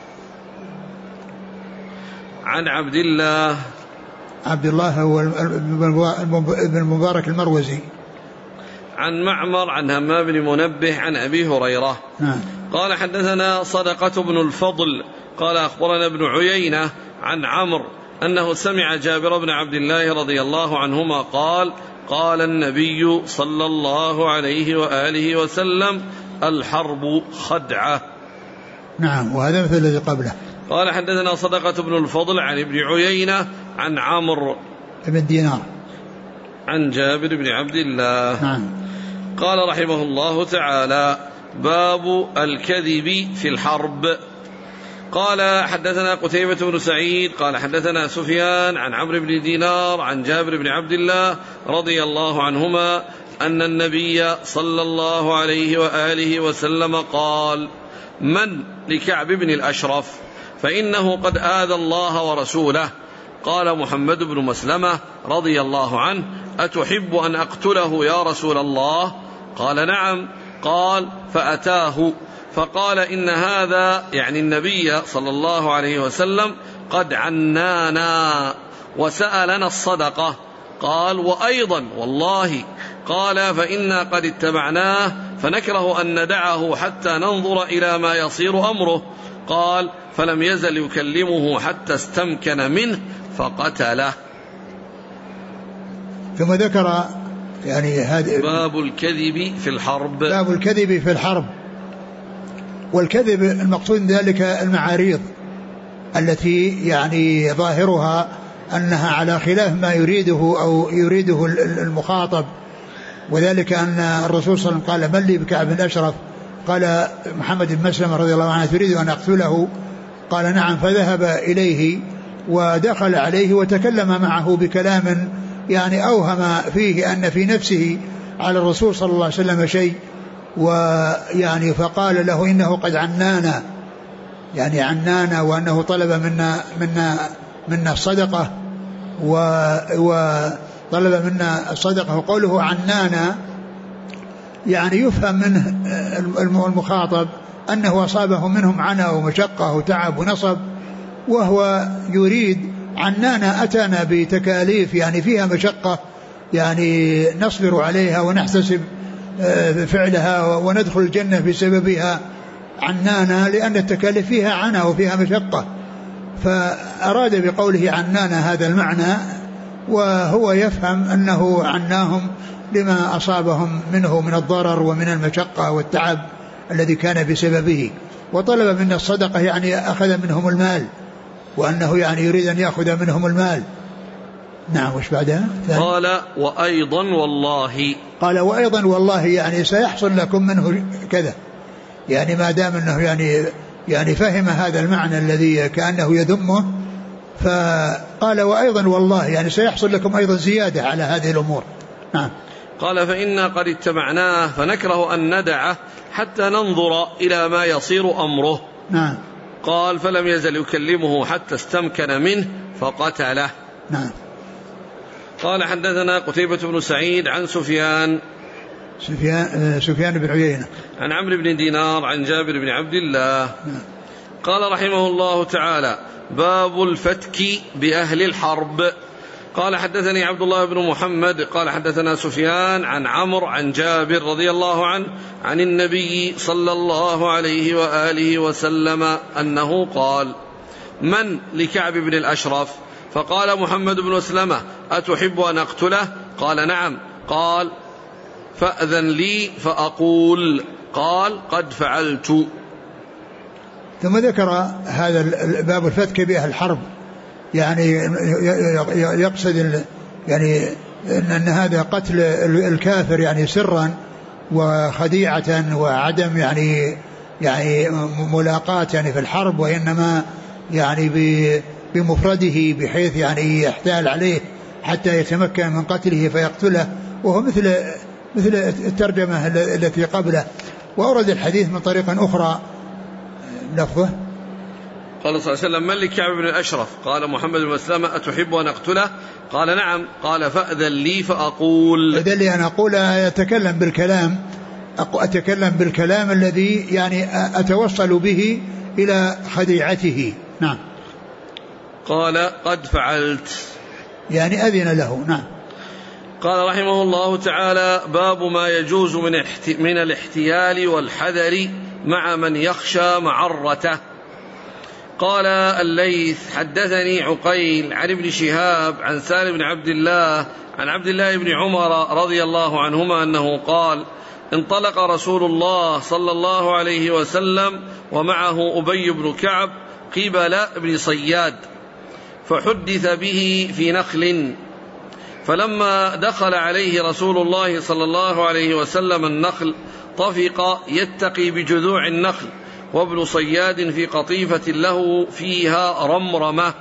A: عن عبد الله
B: هو ابن المبارك المروزي.
A: عن معمر عن همام بن منبه عن أبي هريرة.
B: نعم.
A: قال حدثنا صدقة بن الفضل قال أخبرنا ابن عيينة عن عمرو أنه سمع جابر بن عبد الله رضي الله عنهما قال قال النبي صلى الله عليه وآله وسلم الحرب خدعة.
B: نعم. وهذا مثل الذي قبله.
A: قال حدثنا صدقة بن الفضل عن ابن عيينة عن عمرو
B: بن دينار
A: عن جابر بن عبد الله.
B: نعم.
A: قال رحمه الله تعالى باب الكذب في الحرب. قال حدثنا قتيبة بن سعيد قال حدثنا سفيان عن عمرو بن دينار عن جابر بن عبد الله رضي الله عنهما أن النبي صلى الله عليه وآله وسلم قال من لكعب بن الأشرف فإنه قد آذى الله ورسوله. قال محمد بن مسلمة رضي الله عنه أتحب أن أقتله يا رسول الله؟ قال نعم. قال فأتاه فقال إن هذا يعني النبي صلى الله عليه وسلم قد عنانا وسألنا الصدقة. قال وأيضا والله. قال فإنا قد اتبعناه فنكره أن ندعه حتى ننظر إلى ما يصير أمره. قال فلم يزل يكلمه حتى استمكن منه فقتله.
B: ثم ذكر يعني هذا
A: باب الكذب في الحرب.
B: باب الكذب في الحرب. والكذب المقصود ذلك المعاريض التي يعني ظاهرها أنها على خلاف ما يريده أو يريده المخاطب. وذلك أن الرسول صلى الله عليه وسلم قال من لي بكعب بن الأشرف؟ قال محمد بن مسلمة رضي الله عنه تريد أن أقتله؟ قال نعم. فذهب إليه ودخل عليه وتكلم معه بكلام يعني أوهم فيه أن في نفسه على الرسول صلى الله عليه وسلم شيء. ويعني فقال له إنه قد عنانا يعني عنانا وأنه طلب منا الصدقة وطلب منا الصدقة. وقوله عنانا يعني يفهم منه المخاطب أنه أصابه منهم عنى ومشقة وتعب ونصب وهو يريد عنانا أتانا بتكاليف يعني فيها مشقة يعني نصبر عليها ونحتسب فعلها وندخل الجنة بسببها. عنانا لأن التكاليف فيها عنى وفيها مشقة. فأراد بقوله عنانا هذا المعنى وهو يفهم أنه عناهم لما أصابهم منه من الضرر ومن المشقة والتعب الذي كان بسببه. وطلب منا الصدقة يعني أخذ منهم المال وأنه يعني يريد أن يأخذ منهم المال. نعم. وش بعدها؟
A: قال وأيضا والله.
B: قال وأيضا والله يعني سيحصل لكم منه كذا يعني ما دام أنه يعني فهم هذا المعنى الذي كأنه يذمه. فقال وأيضا والله يعني سيحصل لكم أيضا زيادة على هذه الأمور. نعم.
A: قال فإنا قد اتبعناه فنكره أن ندعه حتى ننظر إلى ما يصير أمره.
B: نعم.
A: قال فلم يزل يكلمه حتى استمكن منه فقتله.
B: نعم.
A: قال حدثنا قتيبة بن سعيد عن سفيان
B: بن عيينة
A: عن عمرو بن دينار عن جابر بن عبد الله.
B: نعم.
A: قال رحمه الله تعالى باب الفتك بأهل الحرب. قال حدثني عبد الله بن محمد قال حدثنا سفيان عن عمرو عن جابر رضي الله عنه عن النبي صلى الله عليه وآله وسلم أنه قال من لكعب بن الأشرف؟ فقال محمد بن مسلمة أتحب أن أقتله؟ قال نعم. قال فأذن لي فأقول. قال قد فعلت.
B: ثم ذكر هذا باب الفتك بأهل الحرب يعني يقصد يعني أن هذا قتل الكافر يعني سرا وخديعة وعدم يعني ملاقاة يعني في الحرب وإنما يعني بمفرده بحيث يعني يحتال عليه حتى يتمكن من قتله فيقتله. وهو مثل الترجمة التي قبله. وأورد الحديث من طريق أخرى لفظه
A: قال صلى الله عليه وسلم: من لكعب بن الأشرف؟ قال: محمد بن مسلمة. أتحب أن أقتله؟ قال: نعم. قال: فأذن لي فأقول.
B: أذن لي أن أقول. أتكلم بالكلام الذي يعني أتوصل به إلى خديعته. نعم.
A: قال: قد فعلت،
B: يعني أذن له. نعم.
A: قال رحمه الله تعالى: باب ما يجوز من الاحتيال والحذر مع من يخشى معرته. قال الليث: حدثني عقيل عن ابن شهاب عن سالم بن عبد الله عن عبد الله بن عمر رضي الله عنهما أنه قال: انطلق رسول الله صلى الله عليه وسلم ومعه أبي بن كعب قبل ابن صياد، فحدث به في نخل، فلما دخل عليه رسول الله صلى الله عليه وسلم النخل طفق يتقي بجذوع النخل، وابن صياد في قطيفة له فيها رمرمة.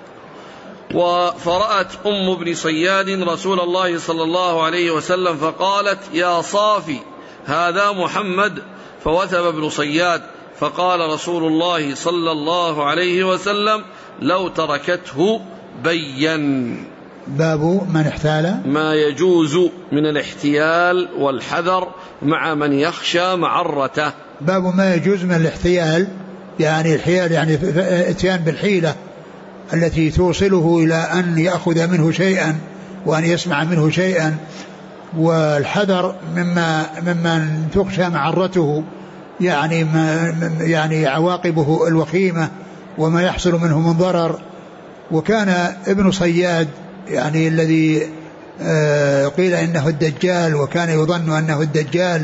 A: فرأت أم ابن صياد رسول الله صلى الله عليه وسلم فقالت: يا صافي، هذا محمد. فوثب ابن صياد، فقال رسول الله صلى الله عليه وسلم: لو تركته بين.
B: باب من احتال،
A: ما يجوز من الاحتيال والحذر مع من يخشى معرته.
B: باب ما يجوز من الاحتيال، يعني الحيال يعني اتيان بالحيلة التي توصله إلى أن يأخذ منه شيئا وأن يسمع منه شيئا، والحذر ممن تخشى معرته، يعني عواقبه الوخيمة وما يحصل منه من ضرر. وكان ابن صياد يعني الذي قيل إنه الدجال، وكان يظن أنه الدجال،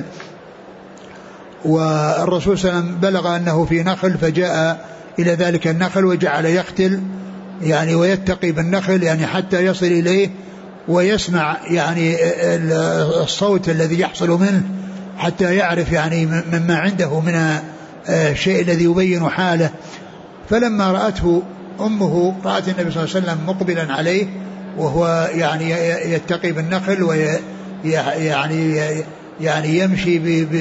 B: والرسول صلى الله عليه وسلم بلغ أنه في نخل، فجاء إلى ذلك النخل وجعل يقتل يعني ويتقي بالنخل يعني حتى يصل إليه ويسمع يعني الصوت الذي يحصل منه، حتى يعرف يعني مما عنده من الشيء الذي يبين حاله. فلما رأته أمه، رأت النبي صلى الله عليه وسلم مقبلا عليه وهو يعني يتقي بالنخل ويعني يمشي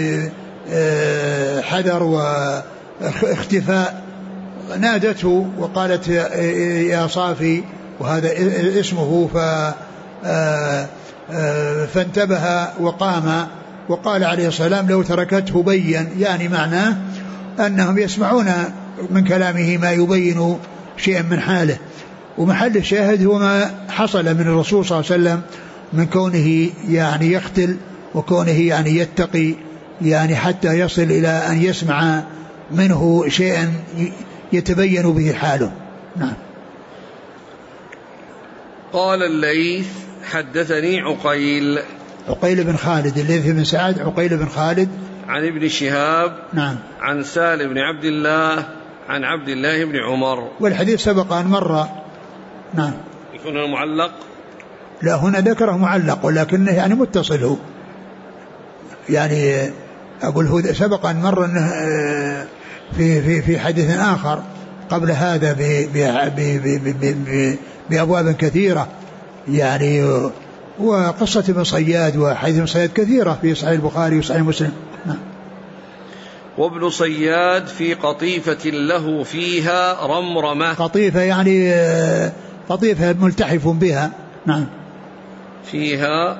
B: بحذر واختفاء، نادته وقالت: يا صافي، وهذا اسمه. فانتبه وقام وقال عليه السلام: لو تركته بين، يعني معناه أنهم يسمعون من كلامه ما يبين شيئا من حاله. ومحل الشاهد هو ما حصل من الرسول صلى الله عليه وسلم من كونه يعني يقتل وكونه يعني يتقي، يعني حتى يصل إلى أن يسمع منه شيئا يتبين به حاله. نعم.
A: قال الليث: حدثني عقيل
B: بن خالد، الليث بن سعد، عقيل بن خالد
A: عن ابن شهاب،
B: نعم،
A: عن سالم بن عبد الله عن عبد الله بن عمر.
B: والحديث سبق أن مر. نعم.
A: يكون معلق؟
B: لا، هنا ذكره معلق ولكنه يعني متصل هو، يعني أقول هو سبق أن مر أنه في حديث آخر قبل هذا بأبواب كثيرة، يعني وقصة ابن صياد وحديث ابن صياد كثيرة في صحيح البخاري وصحيح مسلم. نعم.
A: وابن صياد في قطيفة له فيها رمرمة.
B: قطيفة يعني قطيفة ملتحف بها. نعم.
A: فيها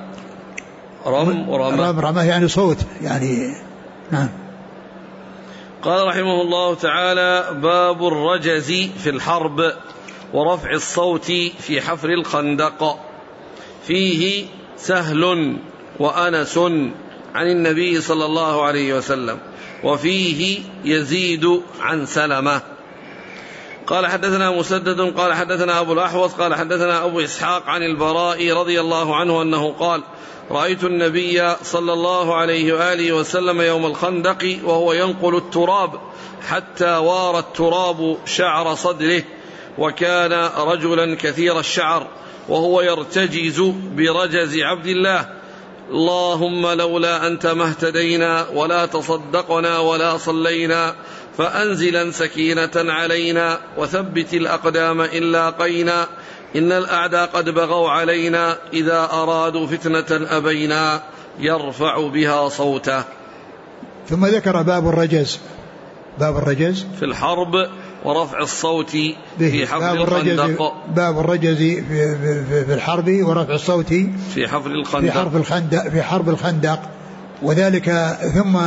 A: رمرمة
B: يعني صوت يعني. نعم.
A: قال رحمه الله تعالى: باب الرجز في الحرب ورفع الصوت في حفر الخندق. فيه سهل وأنس عن النبي صلى الله عليه وسلم، وفيه يزيد عن سلمة. قال حدثنا مسدد قال حدثنا أبو الأحوص قال حدثنا أبو إسحاق عن البراء رضي الله عنه أنه قال: رأيت النبي صلى الله عليه وآله وسلم يوم الخندق وهو ينقل التراب حتى وار التراب شعر صدره، وكان رجلا كثير الشعر، وهو يرتجز برجز عبد الله: اللهم لولا أنت ما اهتدينا ولا تصدقنا ولا صلينا، فأنزلا سكينة علينا وثبت الأقدام إن لاقينا، إن الأعداء قد بغوا علينا إذا أرادوا فتنة أبينا، يرفع بها صوته.
B: ثم ذكر باب الرجز
A: في الحرب ورفع الصوت في حفر الخندق.
B: باب الرجز في الحرب ورفع الصوت
A: في
B: حرب الخندق وذلك. ثم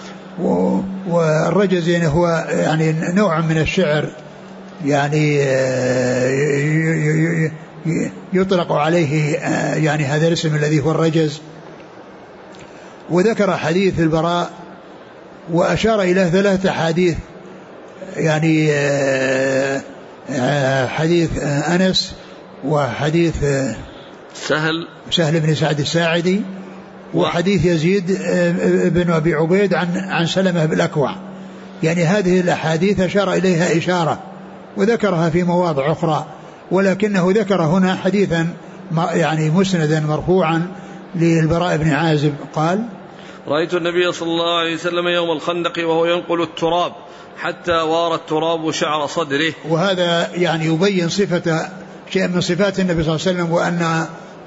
B: والرجز يعني هو يعني نوع من الشعر يعني يطلق عليه يعني هذا الاسم الذي هو الرجز. وذكر حديث البراء وأشار إلى 3 حديث يعني حديث أنس وحديث سهل بن سعد الساعدي وحديث يزيد بن أبي عبيد عن سلمة بالأكوع. يعني هذه الأحاديث أشار إليها إشارة وذكرها في مواضع أخرى، ولكنه ذكر هنا حديثا يعني مسندا مرفوعا للبراء بن عازب قال:
A: رأيت النبي صلى الله عليه وسلم يوم الخندق وهو ينقل التراب حتى وار التراب شعر صدره.
B: وهذا يعني يبين صفة شيء من صفات النبي صلى الله عليه وسلم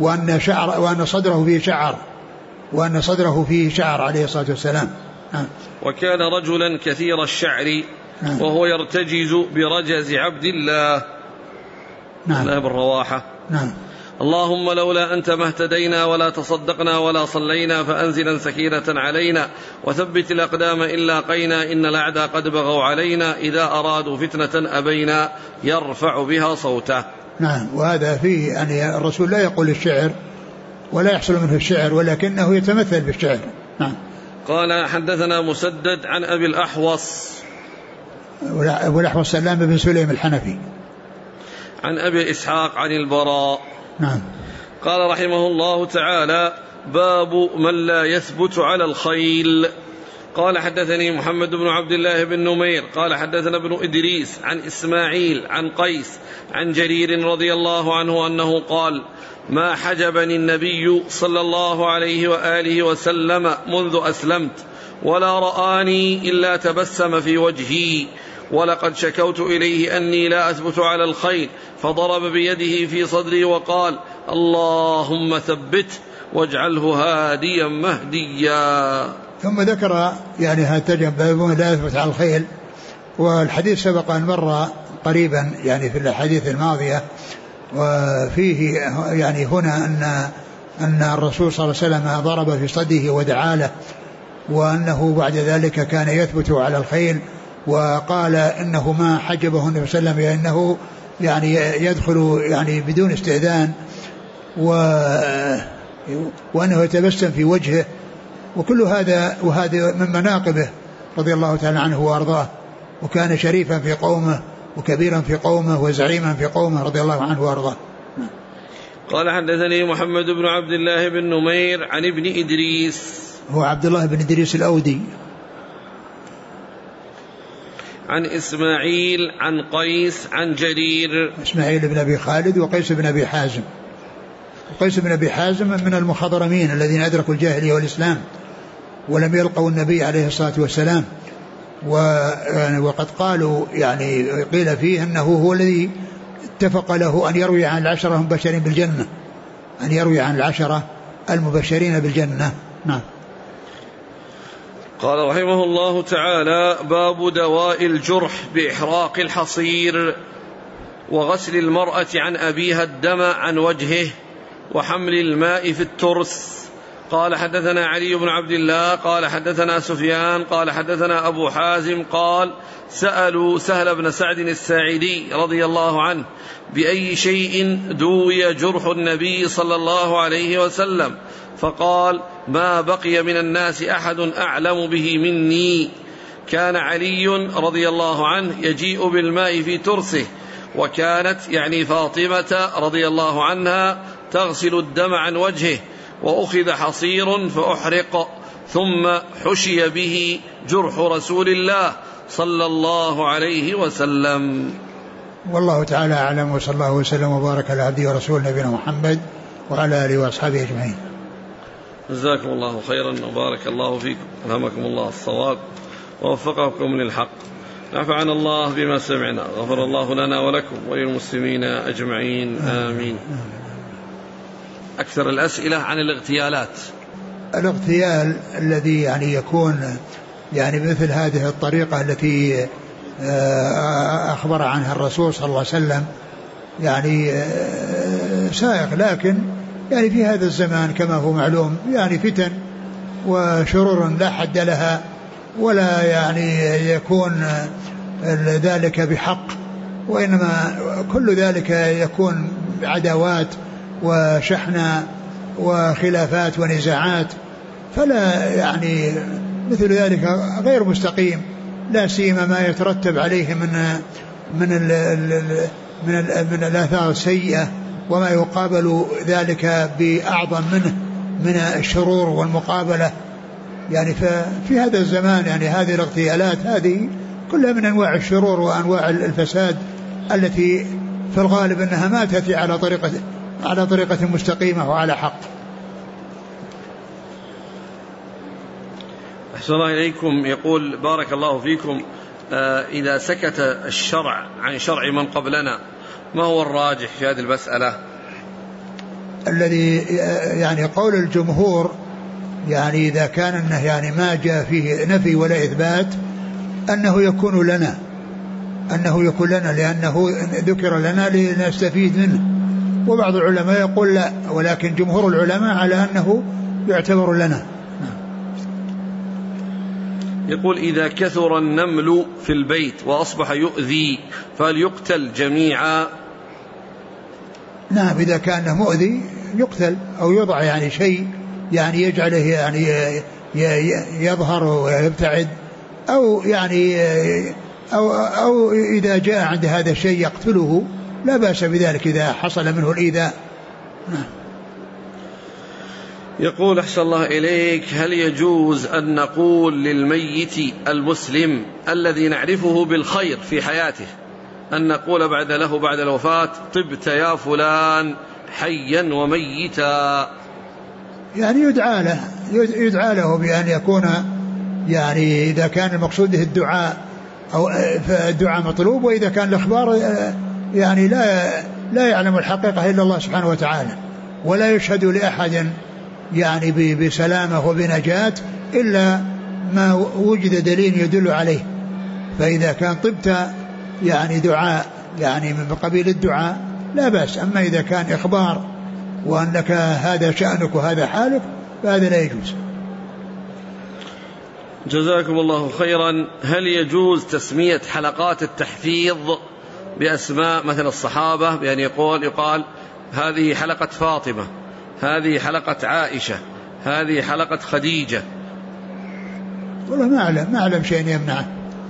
B: وأن صدره فيه شعر عليه الصلاة والسلام.
A: وكان رجلا كثير الشعر وهو يرتجز برجز عبد الله بالرواحة. اللهم لولا أنت ما اهتدينا ولا تصدقنا ولا صلينا فأنزلا سكينة علينا وثبت الأقدام إن لاقينا إن الأعداء قد بغوا علينا إذا أرادوا فتنة أبينا يرفع بها صوته.
B: وهذا فيه يعني الرسول لا يقول الشعر ولا يحصل منه الشعر ولكنه يتمثل بالشعر.
A: قال: حدثنا مسدد عن أبي الأحوص
B: سلام بن سليم الحنفي
A: عن أبي إسحاق عن البراء. قال رحمه الله تعالى: باب من لا يثبت على الخيل. قال: حدثني محمد بن عبد الله بن نمير قال: حدثنا ابن إدريس عن إسماعيل عن قيس عن جرير رضي الله عنه أنه قال: ما حجبني النبي صلى الله عليه وآله وسلم منذ أسلمت ولا رآني إلا تبسم في وجهي، ولقد شكوت إليه أني لا أثبت على الخيل فضرب بيده في صدري وقال: اللهم ثبت واجعله هاديا مهديا.
B: ثم ذكر يعني هاتجم باب لا يثبت على الخيل، والحديث سبق أن مر قريبا يعني في الحديث الماضية، وفيه يعني هنا أن الرسول صلى الله عليه وسلم ضرب في صدره ودعا له، وأنه بعد ذلك كان يثبت على الخيل، وقال إنه ما حجبه النبي صلى الله عليه وسلم لأنه يعني يدخل يعني بدون استئذان، وأنه يتبسم في وجهه، وكل هذا وهذا من مناقبه رضي الله تعالى عنه وأرضاه، وكان شريفا في قومه وكبيرا في قومه وزعيما في قومه رضي الله عنه وأرضاه.
A: قال: حدثني محمد بن عبد الله بن نمير عن ابن إدريس،
B: هو عبد الله بن إدريس الأودي،
A: عن إسماعيل عن قيس عن جرير.
B: إسماعيل بن أبي خالد وقيس بن أبي حازم. وقيس بن أبي حازم من المخضرمين الذين أدركوا الجاهلية والإسلام ولم يلقوا النبي عليه الصلاة والسلام، وقد قالوا يعني قيل فيه أنه هو الذي اتفق له أن يروي عن العشرة المبشرين بالجنة، أن يروي عن العشرة المبشرين بالجنة. نعم.
A: قال رحمه الله تعالى: باب دواء الجرح بإحراق الحصير وغسل المرأة عن أبيها الدم عن وجهه وحمل الماء في الترس. قال: حدثنا علي بن عبد الله قال: حدثنا سفيان قال: حدثنا أبو حازم قال: سألوا سهل بن سعد الساعدي رضي الله عنه بأي شيء دوي جرح النبي صلى الله عليه وسلم، فقال: ما بقي من الناس أحد أعلم به مني. كان علي رضي الله عنه يجيء بالماء في ترسه، وكانت يعني فاطمة رضي الله عنها تغسل الدم عن وجهه، وأخذ حصير فأحرق ثم حشي به جرح رسول الله صلى الله عليه وسلم.
B: والله تعالى أعلم، وصلى الله وسلم وبارك على عبده ورسول نبينا محمد وعلى آله وأصحابه أجمعين.
A: جزاكم الله خيرا وبارك الله فيكم، ألهمكم الله الصواب ووفقكم للحق، نفعنا الله بما سمعنا، غفر الله لنا ولكم وللمسلمين أجمعين، آمين. أكثر الأسئلة عن الاغتيالات.
B: الاغتيال الذي يعني يكون يعني مثل هذه الطريقة التي أخبر عنها الرسول صلى الله عليه وسلم يعني سائغ، لكن يعني في هذا الزمان كما هو معلوم يعني فتن وشرور لا حد لها، ولا يعني يكون ذلك بحق، وإنما كل ذلك يكون عداوات وشحنة وخلافات ونزاعات، فلا يعني مثل ذلك غير مستقيم، لا سيما ما يترتب عليه من الآثار السيئة، وما يقابل ذلك بأعظم منه من الشرور والمقابلة. يعني ففي هذا الزمان يعني هذه الاغتيالات هذه كلها من أنواع الشرور وأنواع الفساد التي في الغالب أنها ما تأتي على طريقة مستقيمة وعلى حق.
A: أحسن الله إليكم. يقول بارك الله فيكم، إذا سكت الشرع عن شرع من قبلنا ما هو الراجح في هذه المسألة؟
B: الذي يعني قول الجمهور يعني إذا كان أنه يعني ما جاء فيه نفي ولا إثبات أنه يكون لنا لأنه ذكر لنا لنستفيد منه. وبعض العلماء يقول لا، ولكن جمهور العلماء على أنه يعتبر لنا.
A: يقول إذا كثر النمل في البيت وأصبح يؤذي فهل يقتل جميعا؟
B: نعم، إذا كان مؤذي يقتل، أو يضع يعني شيء يعني يجعله يعني يظهر ويبتعد، أو يعني أو إذا جاء عند هذا الشيء يقتله، لا بأس بذلك إذا حصل منه الإيذاء.
A: يقول أحسن الله إليك، هل يجوز أن نقول للميت المسلم الذي نعرفه بالخير في حياته أن نقول بعد الوفاة طبت يا فلان حيا وميتا؟
B: يعني يدعى له بأن يكون يعني إذا كان المقصود به الدعاء أو الدعاء مطلوب، وإذا كان الإخبار يعني لا يعلم الحقيقة إلا الله سبحانه وتعالى، ولا يشهد لأحد يعني بسلامة وبنجاة إلا ما وجد دليل يدل عليه. فإذا كان طبت يعني دعاء يعني من قبيل الدعاء لا بأس، أما إذا كان إخبار وأنك هذا شأنك وهذا حالك فهذا لا يجوز.
A: جزاكم الله خيرا. هل يجوز تسمية حلقات التحفيظ بأسماء مثل الصحابة، بأن يقال هذه حلقة فاطمة، هذه حلقة عائشة، هذه حلقة خديجة؟
B: والله ما أعلم شيء يمنعه.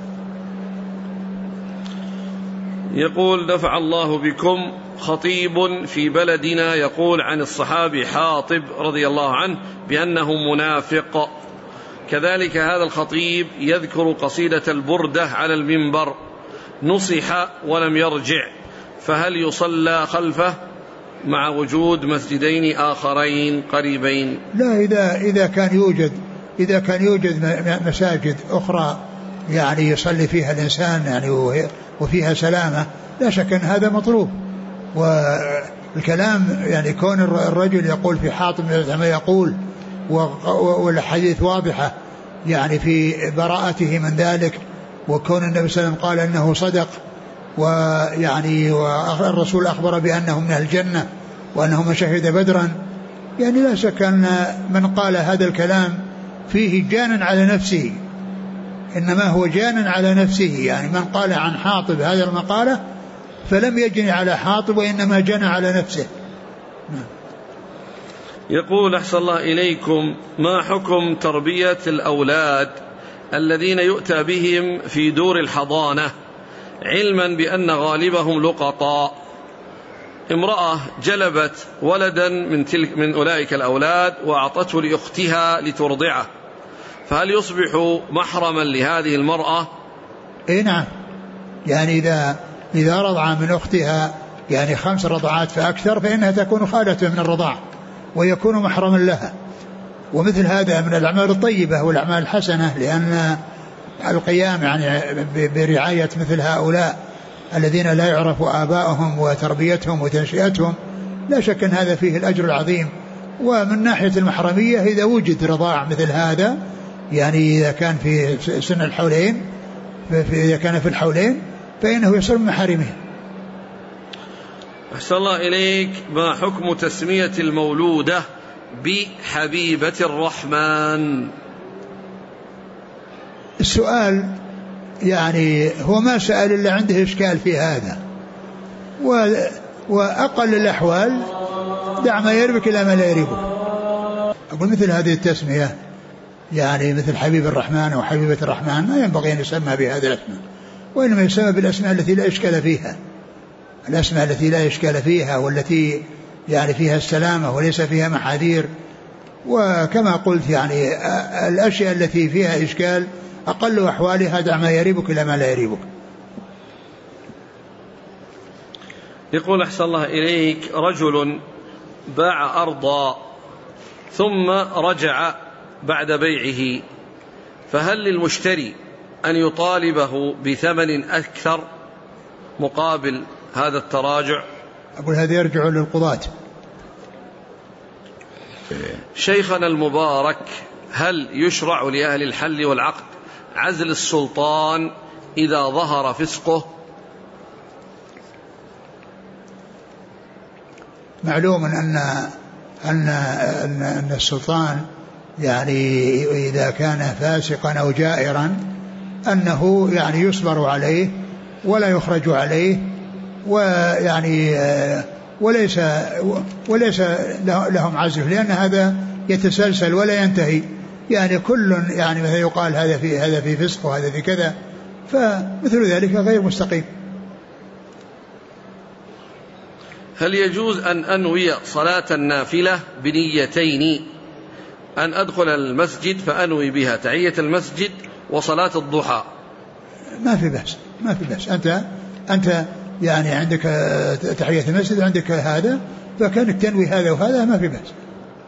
A: يقول نفع الله بكم، خطيب في بلدنا يقول عن الصحابي حاطب رضي الله عنه بأنه منافق، كذلك هذا الخطيب يذكر قصيدة البردة على المنبر، نصح ولم يرجع، فهل يصلى خلفه مع وجود مسجدين آخرين قريبين؟
B: لا، إذا كان يوجد مساجد أخرى يعني يصلي فيها الإنسان يعني وفيها سلامة، لا شك أن هذا مطلوب. والكلام يعني كون الرجل يقول في حاطب ما يقول، والحديث واضحة يعني في براءته من ذلك، وكون النبي صلى الله عليه وسلم قال أنه صدق، ويعني والرسول أخبر بأنه من الجنة وأنه من شهد بدرا، يعني لا شك أن من قال هذا الكلام فيه جانا على نفسه، إنما هو جانا على نفسه. يعني من قال عن حاطب هذا المقالة فلم يجني على حاطب، وإنما جنى على نفسه.
A: يقول أحسن الله إليكم، ما حكم تربية الأولاد الذين يؤتى بهم في دور الحضانة، علما بأن غالبهم لقطاء؟ امرأة جلبت ولدا من أولئك الأولاد وأعطته لأختها لترضعه، فهل يصبح محرما لهذه المرأة؟
B: إيه نعم، يعني إذا رضع من أختها يعني 5 رضعات فأكثر فإنها تكون خالة من الرضاع ويكون محرما لها. ومثل هذا من الأعمال الطيبة والأعمال الحسنة، لأن القيام يعني برعاية مثل هؤلاء الذين لا يعرف آبائهم وتربيتهم وتنشئتهم، لا شك أن هذا فيه الأجر العظيم ومن ناحية المحرمية إذا وجد رضاع مثل هذا، يعني إذا كان في سن الحولين، إذا كان في الحولين فإنه يصير من محارمه.
A: أحسن الله إليك. ما حكم تسمية المولودة بحبيبة الرحمن؟
B: السؤال يعني هو ما سأل إلا عنده إشكال في هذا، وأقل الأحوال دع ما يربك إلى ما لا يريبك. أقول مثل هذه التسمية يعني مثل حبيب الرحمن أو حبيبة الرحمن ما ينبغي أن يسمى بهذه الأسماء، وإنما يسمى بالأسماء التي لا إشكال فيها، الأسماء التي لا إشكال فيها والتي يعني فيها السلامة وليس فيها محاذير. وكما قلت يعني الأشياء التي فيها إشكال أقل أحوالها دع ما يريبك إلى ما لا يريبك.
A: يقول أحسن الله إليك: رجل باع أرضا ثم رجع بعد بيعه، فهل للمشتري أن يطالبه بثمن أكثر مقابل هذا التراجع؟
B: أقول هذا يرجع للقضاة.
A: شيخنا المبارك، هل يشرع لأهل الحل والعقد عزل السلطان إذا ظهر فسقه؟
B: معلوم أن السلطان يعني إذا كان فاسقا أو جائرا أنه يعني يصبر عليه ولا يخرج عليه، ويعني وليس لهم عزله، لأن هذا يتسلسل ولا ينتهي، يعني كل يعني مثلا يقال هذا في فسق وهذا في كذا، فمثل ذلك غير مستقيم.
A: هل يجوز أن أنوي صلاة النافلة بنيتين، أن أدخل المسجد فأنوي بها تحية المسجد وصلاة الضحى؟
B: ما في بأس، ما في بأس. أنت يعني عندك تحية المسجد عندك هذا، فكانك تنوي هذا وهذا ما في بأس.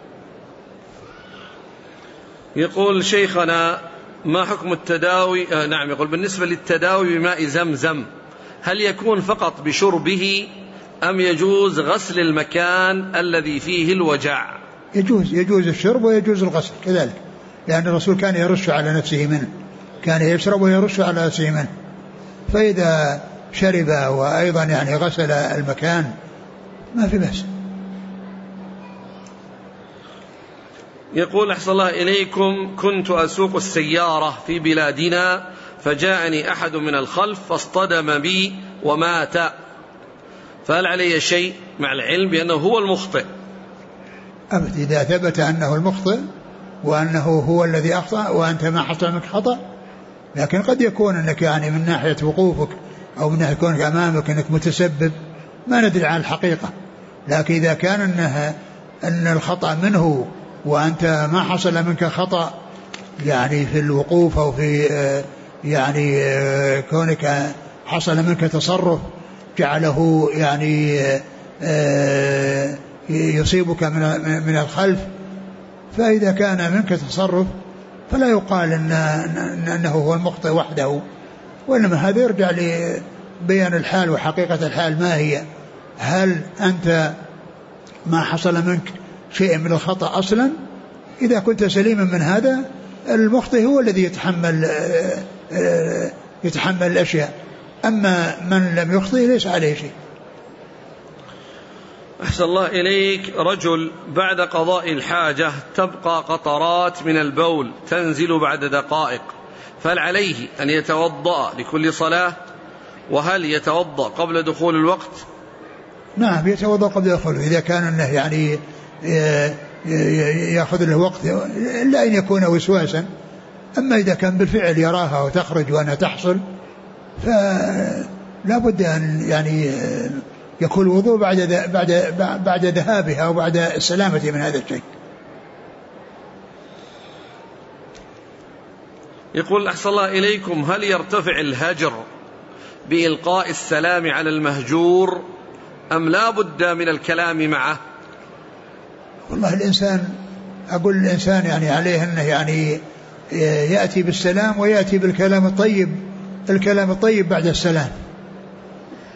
A: يقول شيخنا: ما حكم التداوي نعم يقول بالنسبة للتداوي بماء زمزم، هل يكون فقط بشربه أم يجوز غسل المكان الذي فيه الوجع؟
B: يجوز الشرب ويجوز الغسل كذلك، لأن الرسول كان يرش على نفسه منه، كان يشرب ويرش على نفسه منه، فإذا شرب وأيضا يعني غسل المكان ما في بأس.
A: يقول أحسن الله إليكم: كنت أسوق السيارة في بلادنا فجاءني أحد من الخلف فاصطدم بي ومات، فهل علي شيء مع العلم بأنه هو المخطئ؟
B: أبدا، إذا ثبت أنه المخطئ وأنه هو الذي أخطأ وأنت ما حصل منك خطأ، لكن قد يكون أنك يعني من ناحية وقوفك أو من ناحية كونك أمامك أنك متسبب، ما ندري عن الحقيقة. لكن إذا كان أن الخطأ منه وأنت ما حصل منك خطأ يعني في الوقوف أو في يعني كونك حصل منك تصرف جعله يعني يصيبك من الخلف، فإذا كان منك تصرف فلا يقال أنه هو المخطئ وحده، وإنما هذا يرجع لبيان الحال وحقيقة الحال ما هي. هل أنت ما حصل منك شيء من الخطأ أصلا؟ إذا كنت سليما من هذا، المخطئ هو الذي يتحمل الأشياء، أما من لم يخطئ ليس عليه شيء.
A: أحسن الله إليك. رجل بعد قضاء الحاجة تبقى قطرات من البول تنزل بعد دقائق، فهل عليه أن يتوضأ لكل صلاة؟ وهل يتوضأ قبل دخول الوقت؟
B: نعم يتوضأ قبل دخول، إذا كان أنه يعني يأخذ له وقت إلا أن يكون وسواسا. أما إذا كان بالفعل يراها وتخرج وأنها تحصل فلا بد أن يعني يكون الوضوء بعد ذهابها أو بعد السلامة من هذا الشيء.
A: يقول أحسن الله إليكم: هل يرتفع الهجر بإلقاء السلام على المهجور أم لا بد من الكلام معه؟
B: والله الإنسان يعني عليه أنه يعني يأتي بالسلام ويأتي بالكلام الطيب، الكلام الطيب بعد السلام.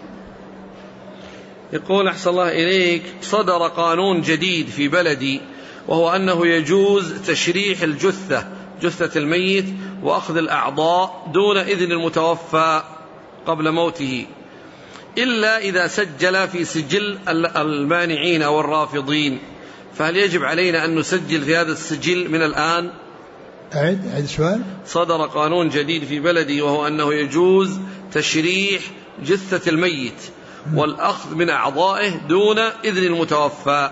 A: يقول أحسن الله إليك: صدر قانون جديد في بلدي وهو أنه يجوز تشريح الجثة، جثة الميت، وأخذ الأعضاء دون إذن المتوفى قبل موته، إلا إذا سجل في سجل المانعين أو الرافضين. فهل يجب علينا أن نسجل في هذا السجل من الآن؟
B: أعد السؤال.
A: صدر قانون جديد في بلدي وهو أنه يجوز تشريح جثة الميت والأخذ من أعضائه دون إذن المتوفى،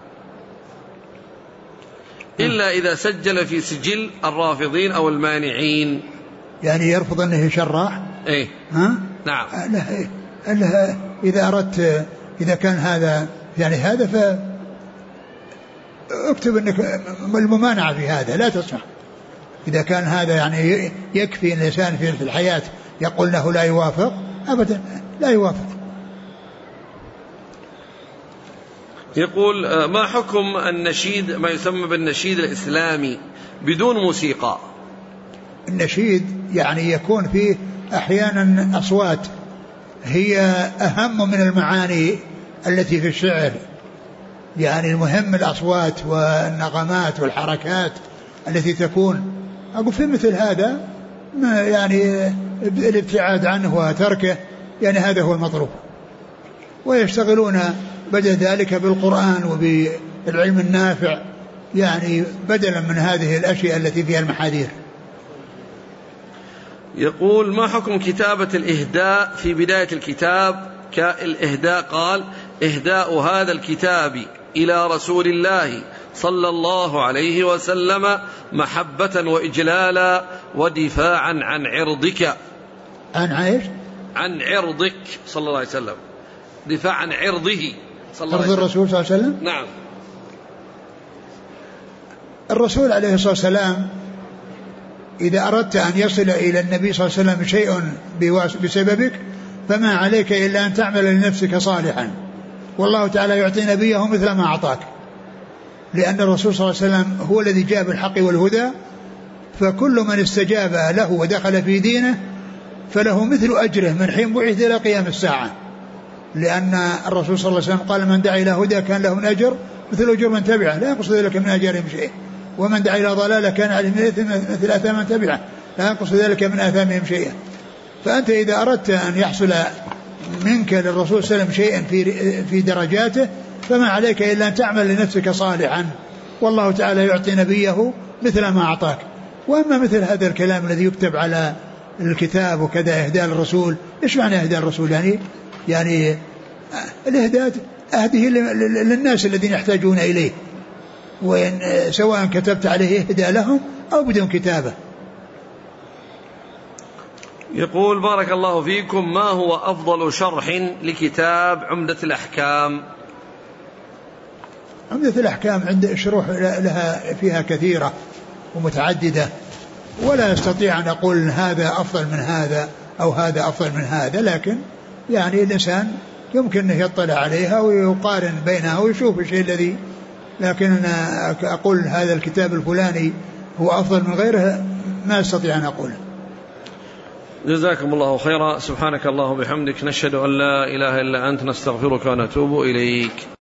A: إلا إذا سجل في سجل الرافضين أو المانعين.
B: يعني يرفض أنه يشرح؟
A: إيه.
B: ها؟
A: نعم.
B: إذا أردت، إذا كان هذا يعني هذا فاكتب أنك الممانعة في هذا لا تصح. إذا كان هذا يعني يكفي الإنسان في الحياة يقول له لا يوافق، أبدا لا يوافق.
A: يقول ما حكم النشيد، ما يسمى بالنشيد الإسلامي بدون موسيقى؟
B: النشيد يعني يكون فيه أحيانا أصوات هي أهم من المعاني التي في الشعر، يعني المهم الأصوات والنغمات والحركات التي تكون. أقول في مثل هذا يعني الابتعاد عنه وتركه، يعني هذا هو المطلوب، ويشتغلون بدل ذلك بالقرآن وبالعلم النافع، يعني بدلا من هذه الأشياء التي فيها المحاذير.
A: يقول ما حكم كتابة الإهداء في بداية الكتاب كالإهداء قال إهداء هذا الكتاب إلى رسول الله صلى الله عليه وسلم محبة وإجلالا ودفاعا عن عرضك.
B: عن عيش؟
A: عن عرضك صلى الله عليه وسلم، دفاع عن عرضه صلى الله عليه وسلم.
B: عرض الرسول صلى الله عليه وسلم؟
A: نعم.
B: الرسول عليه الصلاة والسلام إذا أردت أن يصل إلى النبي صلى الله عليه وسلم شيء بسببك فما عليك إلا أن تعمل لنفسك صالحا، والله تعالى يعطي نبيه مثل ما أعطاك، لأن الرسول صلى الله عليه وسلم هو الذي جاء بالحق والهدى، فكل من استجاب له ودخل في دينه فله مثل أجره من حين بعث إلى قيام الساعة، لأن الرسول صلى الله عليه وسلم قال من دعا إلى هدى كان له من أجر مثل أجر من تبعه لا ينقص ذلك من أجرهم شيء، ومن دعا إلى ضلالة كان عليه مثل آثام من تبعه لا ينقص ذلك من آثامهم شيئا. فأنت إذا أردت أن يحصل منك للرسول صلى الله عليه وسلم شيئا في درجاته فما عليك إلا أن تعمل لنفسك صالحا، والله تعالى يعطي نبيه مثل ما أعطاك. وأما مثل هذا الكلام الذي يكتب على الكتاب وكذا إهداء الرسول، إيش معنى إهداء الرسول؟ يعني الإهداء أهده للناس الذين يحتاجون إليه، وإن سواء كتبت عليه إهداء لهم أو بدون كتابة.
A: يقول بارك الله فيكم ما هو أفضل شرح لكتاب عمدة الأحكام؟
B: عمدة الأحكام عند شروح لها فيها كثيرة ومتعددة، ولا أستطيع أن أقول هذا أفضل من هذا أو هذا أفضل من هذا، لكن يعني الإنسان يمكن أن يطلع عليها ويقارن بينها ويشوف الشيء الذي، لكن أنا أقول هذا الكتاب الفلاني هو أفضل من غيره ما أستطيع أن أقوله.
A: جزاكم الله خيرا. سبحانك اللهم وبحمدك نشهد أن لا إله إلا أنت نستغفرك ونتوب إليك.